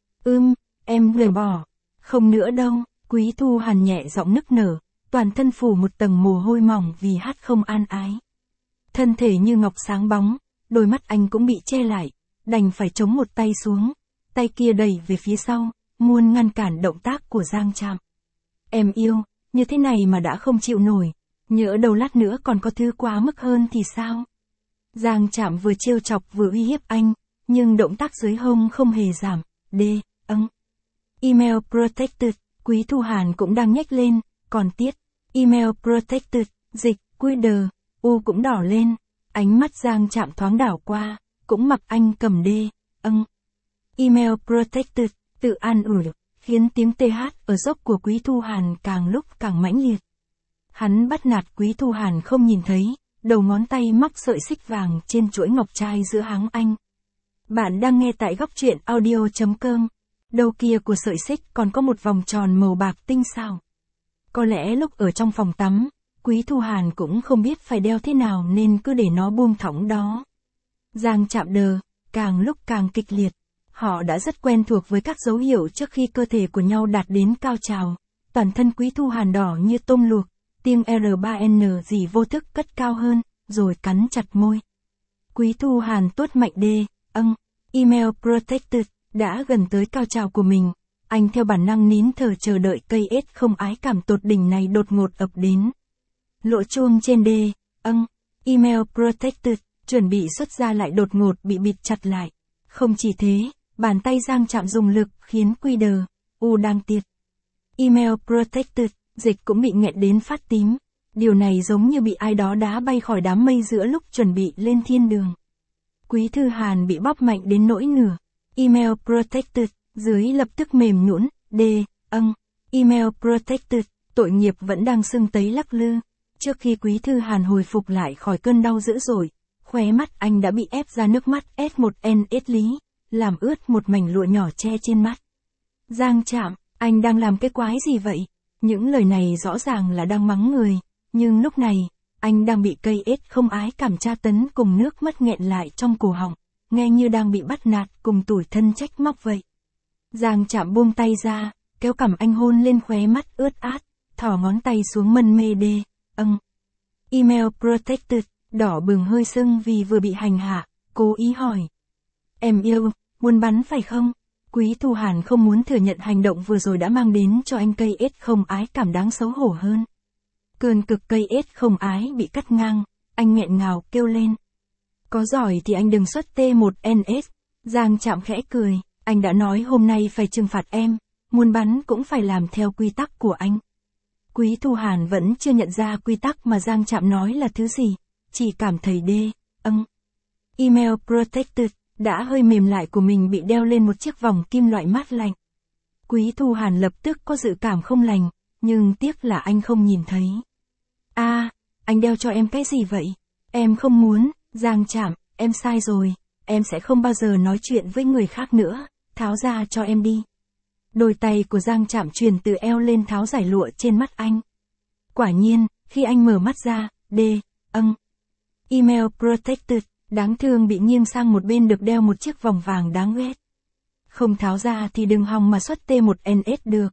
Em lười bỏ. Không nữa đâu, Quý Thu Hàn nhẹ giọng nức nở, toàn thân phủ một tầng mồ hôi mỏng vì hát không an ái. Thân thể như ngọc sáng bóng, đôi mắt anh cũng bị che lại, đành phải chống một tay xuống, tay kia đẩy về phía sau, muốn ngăn cản động tác của Giang Trạm. Em yêu, như thế này mà đã không chịu nổi, nhỡ đầu lát nữa còn có thứ quá mức hơn thì sao? Giang Trạm vừa trêu chọc vừa uy hiếp anh, nhưng động tác dưới hông không hề giảm. D, Email protected, Quý Thu Hàn cũng đang nhếch lên, còn tiết, Email protected, dịch, quy đờ, U cũng đỏ lên, ánh mắt Giang Trạm thoáng đảo qua, cũng mặc anh cầm D, Email protected, tự an ủi, khiến tiếng TH ở dốc của Quý Thu Hàn càng lúc càng mãnh liệt. Hắn bắt nạt Quý Thu Hàn không nhìn thấy, đầu ngón tay móc sợi xích vàng trên chuỗi ngọc trai giữa háng anh. Bạn đang nghe tại góc truyện audio.com. Đầu kia của sợi xích còn có một vòng tròn màu bạc tinh xảo. Có lẽ lúc ở trong phòng tắm, Quý Thu Hàn cũng không biết phải đeo thế nào nên cứ để nó buông thõng đó. Giang Trạm đờ, càng lúc càng kịch liệt. Họ đã rất quen thuộc với các dấu hiệu trước khi cơ thể của nhau đạt đến cao trào. Toàn thân Quý Thu Hàn đỏ như tôm luộc, tiếng R3N gì vô thức cất cao hơn, rồi cắn chặt môi. Quý Thu Hàn tuốt mạnh D, Email protected, đã gần tới cao trào của mình. Anh theo bản năng nín thở chờ đợi cây ết không ái cảm tột đỉnh này đột ngột ập đến. Lỗ chuông trên D, Email protected, chuẩn bị xuất ra lại đột ngột bị bịt chặt lại. Không chỉ thế, bàn tay Giang chạm dùng lực khiến QWU đang tiệt. Email Protected, dịch cũng bị nghẹn đến phát tím. Điều này giống như bị ai đó đá bay khỏi đám mây giữa lúc chuẩn bị lên thiên đường. Quý Thư Hàn bị bóp mạnh đến nỗi nửa. Email Protected, dưới lập tức mềm nhũn, Email Protected, tội nghiệp vẫn đang sưng tấy lắc lư. Trước khi Quý Thư Hàn hồi phục lại khỏi cơn đau dữ dội, khóe mắt anh đã bị ép ra nước mắt S1NS lý, làm ướt một mảnh lụa nhỏ che trên mắt. Giang Trạm, anh đang làm cái quái gì vậy? Những lời này rõ ràng là đang mắng người, nhưng lúc này, anh đang bị cây ếch không ái cảm tra tấn cùng nước mắt nghẹn lại trong cổ họng, nghe như đang bị bắt nạt cùng tủi thân trách móc vậy. Giang Trạm buông tay ra, kéo cằm anh hôn lên khóe mắt ướt át, thò ngón tay xuống mân mê đê, Email Protected, đỏ bừng hơi sưng vì vừa bị hành hạ, cố ý hỏi. Em yêu, muốn bắn phải không? Quý Thu Hàn không muốn thừa nhận hành động vừa rồi đã mang đến cho anh cây ếch không ái cảm đáng xấu hổ hơn. Cơn cực cây ếch không ái bị cắt ngang, anh nghẹn ngào kêu lên. Có giỏi thì anh đừng xuất T1NS, Giang Trạm khẽ cười, anh đã nói hôm nay phải trừng phạt em, muốn bắn cũng phải làm theo quy tắc của anh. Quý Thu Hàn vẫn chưa nhận ra quy tắc mà Giang Trạm nói là thứ gì, chỉ cảm thấy Email Protected, đã hơi mềm lại của mình bị đeo lên một chiếc vòng kim loại mát lạnh. Quý Thu Hàn lập tức có dự cảm không lành, nhưng tiếc là anh không nhìn thấy. Anh đeo cho em cái gì vậy? Em không muốn, Giang Trạm, em sai rồi, em sẽ không bao giờ nói chuyện với người khác nữa, tháo ra cho em đi. Đôi tay của Giang Trạm truyền từ eo lên tháo giải lụa trên mắt anh. Quả nhiên, khi anh mở mắt ra, Email Protected, đáng thương bị nghiêng sang một bên được đeo một chiếc vòng vàng đáng ghét. Không tháo ra thì đừng hòng mà xuất T1NS được.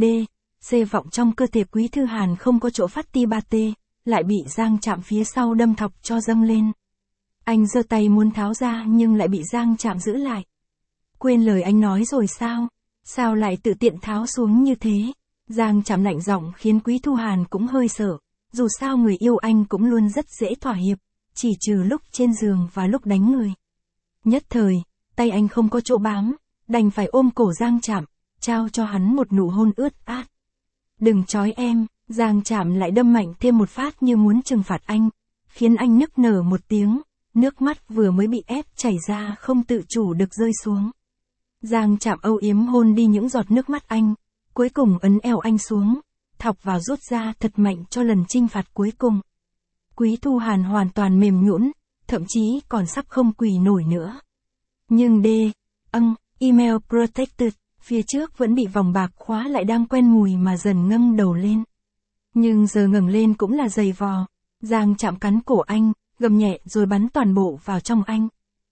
C vọng trong cơ thể Quý Thư Hàn không có chỗ phát ti 3T, lại bị Giang Trạm phía sau đâm thọc cho dâng lên. Anh giơ tay muốn tháo ra nhưng lại bị Giang Trạm giữ lại. Quên lời anh nói rồi sao? Sao lại tự tiện tháo xuống như thế? Giang Trạm lạnh giọng khiến Quý Thu Hàn cũng hơi sợ. Dù sao người yêu anh cũng luôn rất dễ thỏa hiệp, chỉ trừ lúc trên giường và lúc đánh người. Nhất thời, tay anh không có chỗ bám, đành phải ôm cổ Giang Trạm, trao cho hắn một nụ hôn ướt át. Đừng trói em, Giang Trạm lại đâm mạnh thêm một phát như muốn trừng phạt anh, khiến anh nức nở một tiếng, nước mắt vừa mới bị ép chảy ra không tự chủ được rơi xuống. Giang Trạm âu yếm hôn đi những giọt nước mắt anh, cuối cùng ấn eo anh xuống, thọc vào rút ra thật mạnh cho lần chinh phạt cuối cùng. Quý Thu Hàn hoàn toàn mềm nhũn, thậm chí còn sắp không quỳ nổi nữa. Nhưng Email Protected, phía trước vẫn bị vòng bạc khóa lại đang quen mùi mà dần ngâng đầu lên. Nhưng giờ ngẩng lên cũng là giày vò. Giang Trạm cắn cổ anh, gầm nhẹ rồi bắn toàn bộ vào trong anh.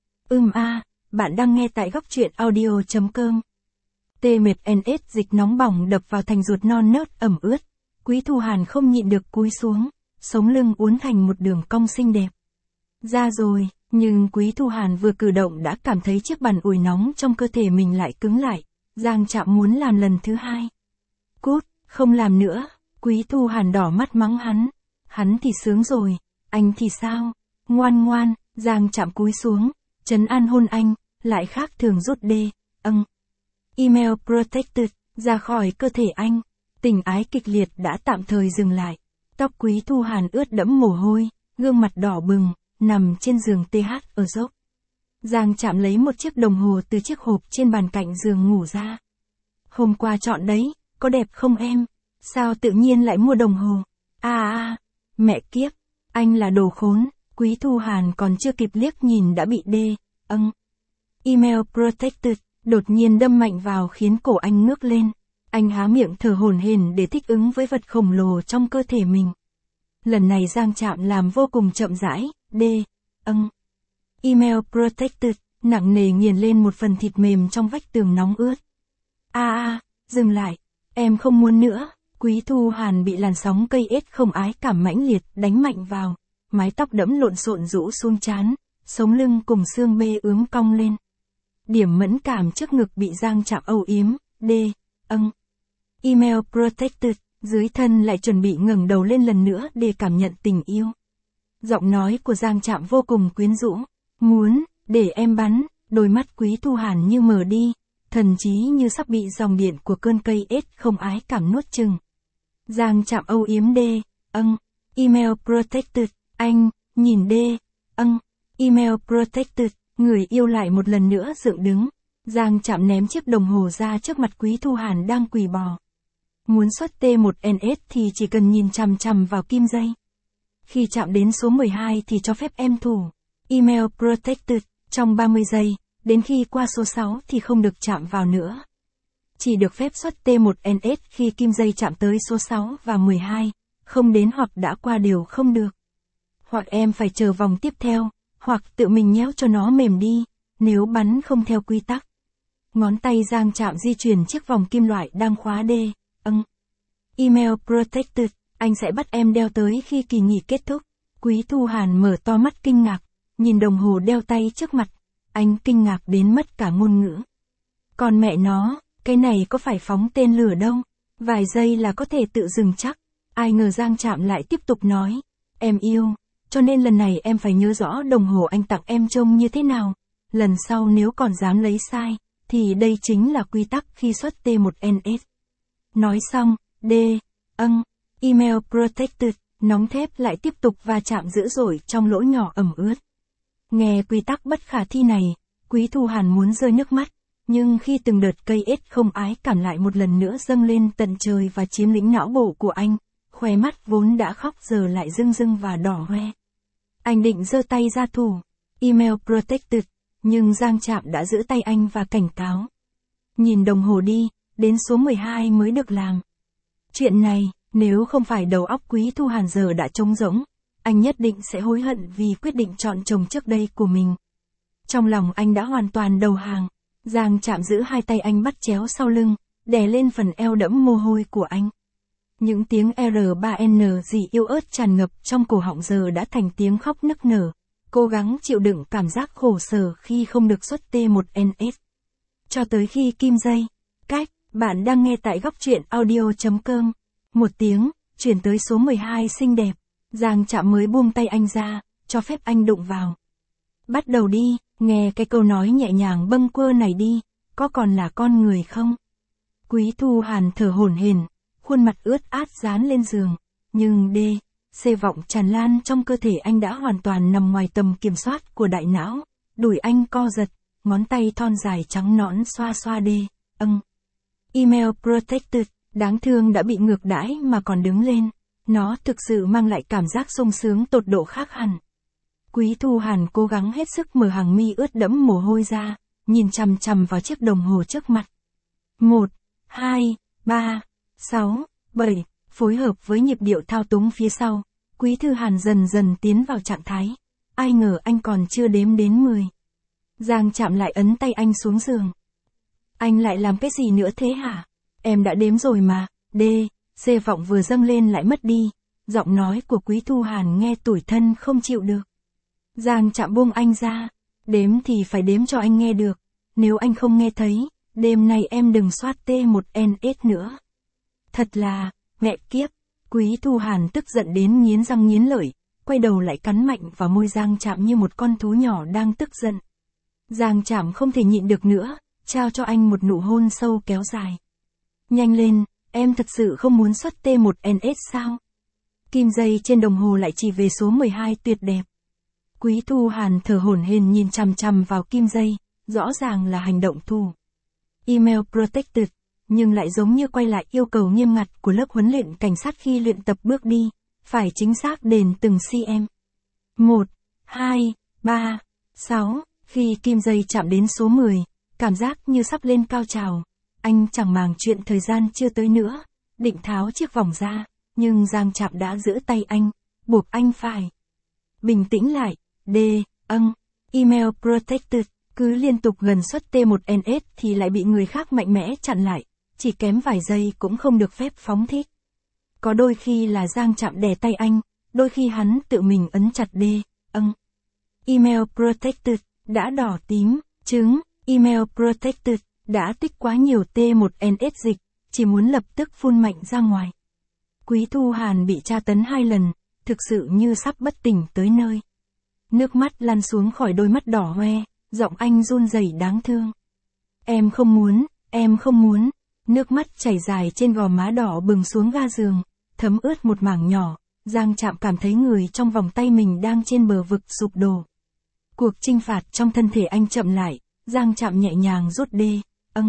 Bạn đang nghe tại góc truyện audio.com. T1NS dịch nóng bỏng đập vào thành ruột non nớt ẩm ướt. Quý Thu Hàn không nhịn được cúi xuống, sống lưng uốn thành một đường cong xinh đẹp. Ra rồi, nhưng Quý Thu Hàn vừa cử động đã cảm thấy chiếc bàn ủi nóng trong cơ thể mình lại cứng lại. Giang Trạm muốn làm lần thứ hai. Cút, không làm nữa. Quý Thu Hàn đỏ mắt mắng hắn. Hắn thì sướng rồi, anh thì sao? Ngoan ngoan, Giang Trạm cúi xuống, trấn an hôn anh, lại khác thường rút Email Protected, ra khỏi cơ thể anh. Tình ái kịch liệt đã tạm thời dừng lại. Tóc Quý Thu Hàn ướt đẫm mồ hôi, gương mặt đỏ bừng, nằm trên giường TH ở dốc. Giang Trạm lấy một chiếc đồng hồ từ chiếc hộp trên bàn cạnh giường ngủ ra. Hôm qua chọn đấy, có đẹp không em? Sao tự nhiên lại mua đồng hồ? Mẹ kiếp, anh là đồ khốn. Quý Thu Hàn còn chưa kịp liếc nhìn đã bị Email Protected, đột nhiên đâm mạnh vào khiến cổ anh ngước lên. Anh há miệng thở hổn hển để thích ứng với vật khổng lồ trong cơ thể mình. Lần này Giang Trạm làm vô cùng chậm rãi, Email Protected, nặng nề nghiền lên một phần thịt mềm trong vách tường nóng ướt. Dừng lại, em không muốn nữa. Quý Thu Hàn bị làn sóng cây ếch không ái cảm mãnh liệt đánh mạnh vào, mái tóc đẫm lộn xộn rũ xuống trán, sống lưng cùng xương bê ướm cong lên. Điểm mẫn cảm trước ngực bị Giang Trạm âu yếm, Email Protected, dưới thân lại chuẩn bị ngẩng đầu lên lần nữa để cảm nhận tình yêu. Giọng nói của Giang Trạm vô cùng quyến rũ. Muốn, để em bắn, Đôi mắt Quý Thu Hàn như mờ đi, thần trí như sắp bị dòng điện của cơn cây ết không ái cảm nuốt chừng. Giang Trạm âu yếm D. Email protected. Anh, nhìn D. Email protected. Người yêu lại một lần nữa dựng đứng. Giang Trạm ném chiếc đồng hồ ra trước mặt Quý Thu Hàn đang quỳ bò. Muốn xuất T1NS thì chỉ cần nhìn chằm chằm vào kim dây. Khi chạm đến số 12 thì cho phép em thủ. Email protected. Trong 30 giây, đến khi qua số 6 thì không được chạm vào nữa. Chỉ được phép xuất T1NS khi kim dây chạm tới số 6 và 12, không đến hoặc đã qua đều không được. Hoặc em phải chờ vòng tiếp theo, hoặc tự mình nhéo cho nó mềm đi, nếu bắn không theo quy tắc. Ngón tay Giang Trạm di chuyển chiếc vòng kim loại đang khóa D. Email protected. Anh sẽ bắt em đeo tới khi kỳ nghỉ kết thúc. Quý Thu Hàn mở to mắt kinh ngạc, nhìn đồng hồ đeo tay trước mặt. Anh kinh ngạc đến mất cả ngôn ngữ. Còn mẹ nó, cái này có phải phóng tên lửa đâu. Vài giây là có thể tự dừng chắc. Ai ngờ Giang Trạm lại tiếp tục nói. Em yêu, cho nên lần này em phải nhớ rõ đồng hồ anh tặng em trông như thế nào. Lần sau nếu còn dám lấy sai, thì đây chính là quy tắc khi xuất T1NS. Nói xong, D. Email protected. Nóng thép lại tiếp tục va chạm dữ dội trong lỗ nhỏ ẩm ướt. Nghe quy tắc bất khả thi này, Quý Thu Hàn muốn rơi nước mắt, nhưng khi từng đợt cây ết không ái cảm lại một lần nữa dâng lên tận trời và chiếm lĩnh não bộ của anh, khóe mắt vốn đã khóc giờ lại rưng rưng và đỏ hoe. Anh định giơ tay ra thủ, email protected, nhưng Giang Trạm đã giữ tay anh và cảnh cáo. Nhìn đồng hồ đi, đến số 12 mới được làm. Chuyện này, nếu không phải đầu óc Quý Thu Hàn giờ đã trống rỗng, anh nhất định sẽ hối hận vì quyết định chọn chồng trước đây của mình. Trong lòng anh đã hoàn toàn đầu hàng. Giang Trạm giữ hai tay anh bắt chéo sau lưng, đè lên phần eo đẫm mồ hôi của anh. Những tiếng R3N gì yêu ớt tràn ngập trong cổ họng giờ đã thành tiếng khóc nức nở, cố gắng chịu đựng cảm giác khổ sở khi không được xuất T1NS. Cho tới khi kim dây. Cách, bạn đang nghe tại góc truyện audio.com. Một tiếng, chuyển tới số 12 xinh đẹp. Giang Trạm mới buông tay anh ra, cho phép anh đụng vào. Bắt đầu đi, nghe cái câu nói nhẹ nhàng bâng quơ này đi, có còn là con người không? Quý Thu Hàn thở hổn hển, khuôn mặt ướt át dán lên giường, nhưng C vọng tràn lan trong cơ thể anh đã hoàn toàn nằm ngoài tầm kiểm soát của đại não, đùi anh co giật, ngón tay thon dài trắng nõn xoa xoa D. Email protected, đáng thương đã bị ngược đãi mà còn đứng lên, nó thực sự mang lại cảm giác sung sướng tột độ khác hẳn. Quý Thu Hàn cố gắng hết sức mở hàng mi ướt đẫm mồ hôi ra, nhìn chằm chằm vào chiếc đồng hồ trước mặt. 1, 2, 3, 6, 7, phối hợp với nhịp điệu thao túng phía sau, Quý Thu Hàn dần dần tiến vào trạng thái. Ai ngờ anh còn chưa đếm đến 10. Giang Trạm lại ấn tay anh xuống giường. Anh lại làm cái gì nữa thế hả? Em đã đếm rồi mà. C vọng vừa dâng lên lại mất đi. Giọng nói của Quý Thu Hàn nghe tủi thân không chịu được. Giang Trạm buông anh ra. Đếm thì phải đếm cho anh nghe được. Nếu anh không nghe thấy, đêm nay em đừng soát T1NS nữa. Thật là, mẹ kiếp. Quý Thu Hàn tức giận đến nghiến răng nghiến lợi, quay đầu lại cắn mạnh vào môi Giang Trạm như một con thú nhỏ đang tức giận. Giang Trạm không thể nhịn được nữa, trao cho anh một nụ hôn sâu kéo dài. Nhanh lên, em thật sự không muốn xuất T1NS sao? Kim dây trên đồng hồ lại chỉ về số 12 tuyệt đẹp. Quý Thu Hàn thở hổn hển nhìn chằm chằm vào kim dây, rõ ràng là hành động thủ. Email protected, nhưng lại giống như quay lại yêu cầu nghiêm ngặt của lớp huấn luyện cảnh sát khi luyện tập bước đi, phải chính xác đền từng cm. 1, 2, 3, 6, khi kim dây chạm đến số 10, cảm giác như sắp lên cao trào. Anh chẳng màng chuyện thời gian chưa tới nữa, định tháo chiếc vòng ra, nhưng Giang Trạm đã giữ tay anh, buộc anh phải bình tĩnh lại. Email protected, cứ liên tục gần xuất T1NS thì lại bị người khác mạnh mẽ chặn lại, chỉ kém vài giây cũng không được phép phóng thích. Có đôi khi là Giang Trạm đè tay anh, đôi khi hắn tự mình ấn chặt Email protected, đã đỏ tím, chứng, email protected, đã tích quá nhiều T1NS dịch, chỉ muốn lập tức phun mạnh ra ngoài. Quý Thu Hàn bị tra tấn 2 lần, thực sự như sắp bất tỉnh tới nơi. Nước mắt lăn xuống khỏi đôi mắt đỏ hoe, giọng anh run rẩy đáng thương. Em không muốn, em không muốn. Nước mắt chảy dài trên gò má đỏ bừng xuống ga giường, thấm ướt một mảng nhỏ. Giang Trạm cảm thấy người trong vòng tay mình đang trên bờ vực sụp đổ. Cuộc chinh phạt trong thân thể anh chậm lại, Giang Trạm nhẹ nhàng rút đê,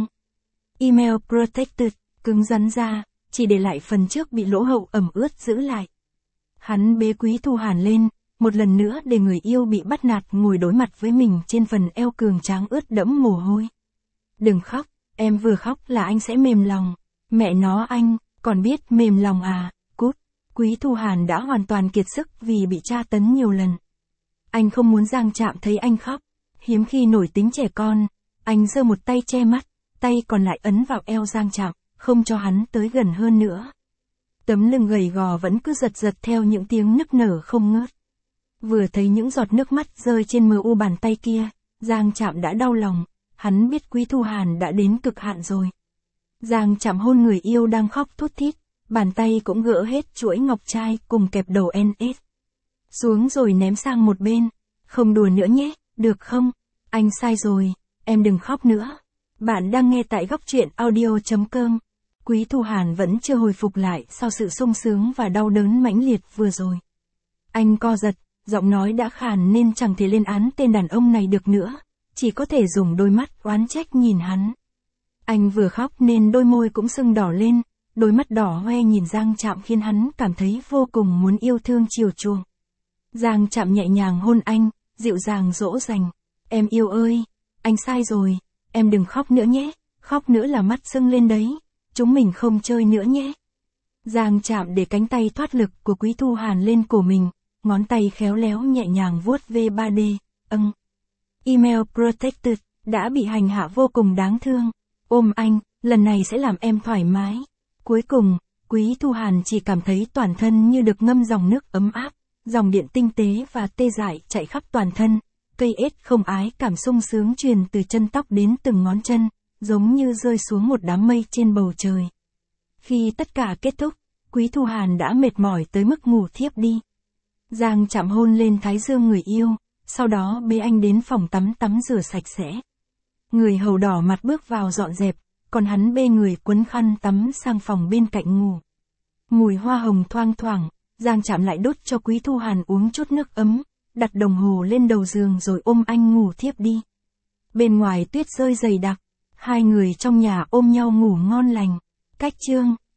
Email protected, cứng rắn ra, chỉ để lại phần trước bị lỗ hậu ẩm ướt giữ lại. Hắn bế Quý Thu Hàn lên, một lần nữa để người yêu bị bắt nạt ngồi đối mặt với mình trên phần eo cường tráng ướt đẫm mồ hôi. Đừng khóc, em vừa khóc là anh sẽ mềm lòng. Mẹ nó anh, còn biết mềm lòng à, cút. Quý Thu Hàn đã hoàn toàn kiệt sức vì bị tra tấn nhiều lần. Anh không muốn Giang Trạm thấy anh khóc. Hiếm khi nổi tính trẻ con, anh giơ một tay che mắt, tay còn lại ấn vào eo Giang Trạm, không cho hắn tới gần hơn nữa. Tấm lưng gầy gò vẫn cứ giật giật theo những tiếng nức nở không ngớt. Vừa thấy những giọt nước mắt rơi trên mờ u bàn tay kia, Giang Trạm đã đau lòng, hắn biết Quý Thu Hàn đã đến cực hạn rồi. Giang Trạm hôn người yêu đang khóc thút thít, bàn tay cũng gỡ hết chuỗi ngọc trai cùng kẹp đầu NS xuống rồi ném sang một bên. Không đùa nữa nhé, được không? Anh sai rồi, em đừng khóc nữa. Bạn đang nghe tại góc truyện audio.com. Quý Thu Hàn vẫn chưa hồi phục lại sau sự sung sướng và đau đớn mãnh liệt vừa rồi. Anh co giật, giọng nói đã khàn nên chẳng thể lên án tên đàn ông này được nữa, chỉ có thể dùng đôi mắt oán trách nhìn hắn. Anh vừa khóc nên đôi môi cũng sưng đỏ lên, đôi mắt đỏ hoe nhìn Giang Trạm khiến hắn cảm thấy vô cùng muốn yêu thương chiều chuộng. Giang Trạm nhẹ nhàng hôn anh, dịu dàng dỗ dành. Em yêu ơi, anh sai rồi, em đừng khóc nữa nhé, khóc nữa là mắt sưng lên đấy, chúng mình không chơi nữa nhé. Giang Trạm để cánh tay thoát lực của Quý Thu Hàn lên cổ mình, ngón tay khéo léo nhẹ nhàng vuốt V3D, Email protected, đã bị hành hạ vô cùng đáng thương. Ôm anh, lần này sẽ làm em thoải mái. Cuối cùng, Quý Thu Hàn chỉ cảm thấy toàn thân như được ngâm dòng nước ấm áp, dòng điện tinh tế và tê dại chạy khắp toàn thân. Cây ết không ái cảm sung sướng truyền từ chân tóc đến từng ngón chân, giống như rơi xuống một đám mây trên bầu trời. Khi tất cả kết thúc, Quý Thu Hàn đã mệt mỏi tới mức ngủ thiếp đi. Giang Trạm hôn lên thái dương người yêu, sau đó bế anh đến phòng tắm rửa sạch sẽ. Người hầu đỏ mặt bước vào dọn dẹp, còn hắn bê người quấn khăn tắm sang phòng bên cạnh ngủ. Mùi hoa hồng thoang thoảng, Giang Trạm lại đút cho Quý Thu Hàn uống chút nước ấm, đặt đồng hồ lên đầu giường rồi ôm anh ngủ thiếp đi. Bên ngoài tuyết rơi dày đặc, hai người trong nhà ôm nhau ngủ ngon lành. Cách chương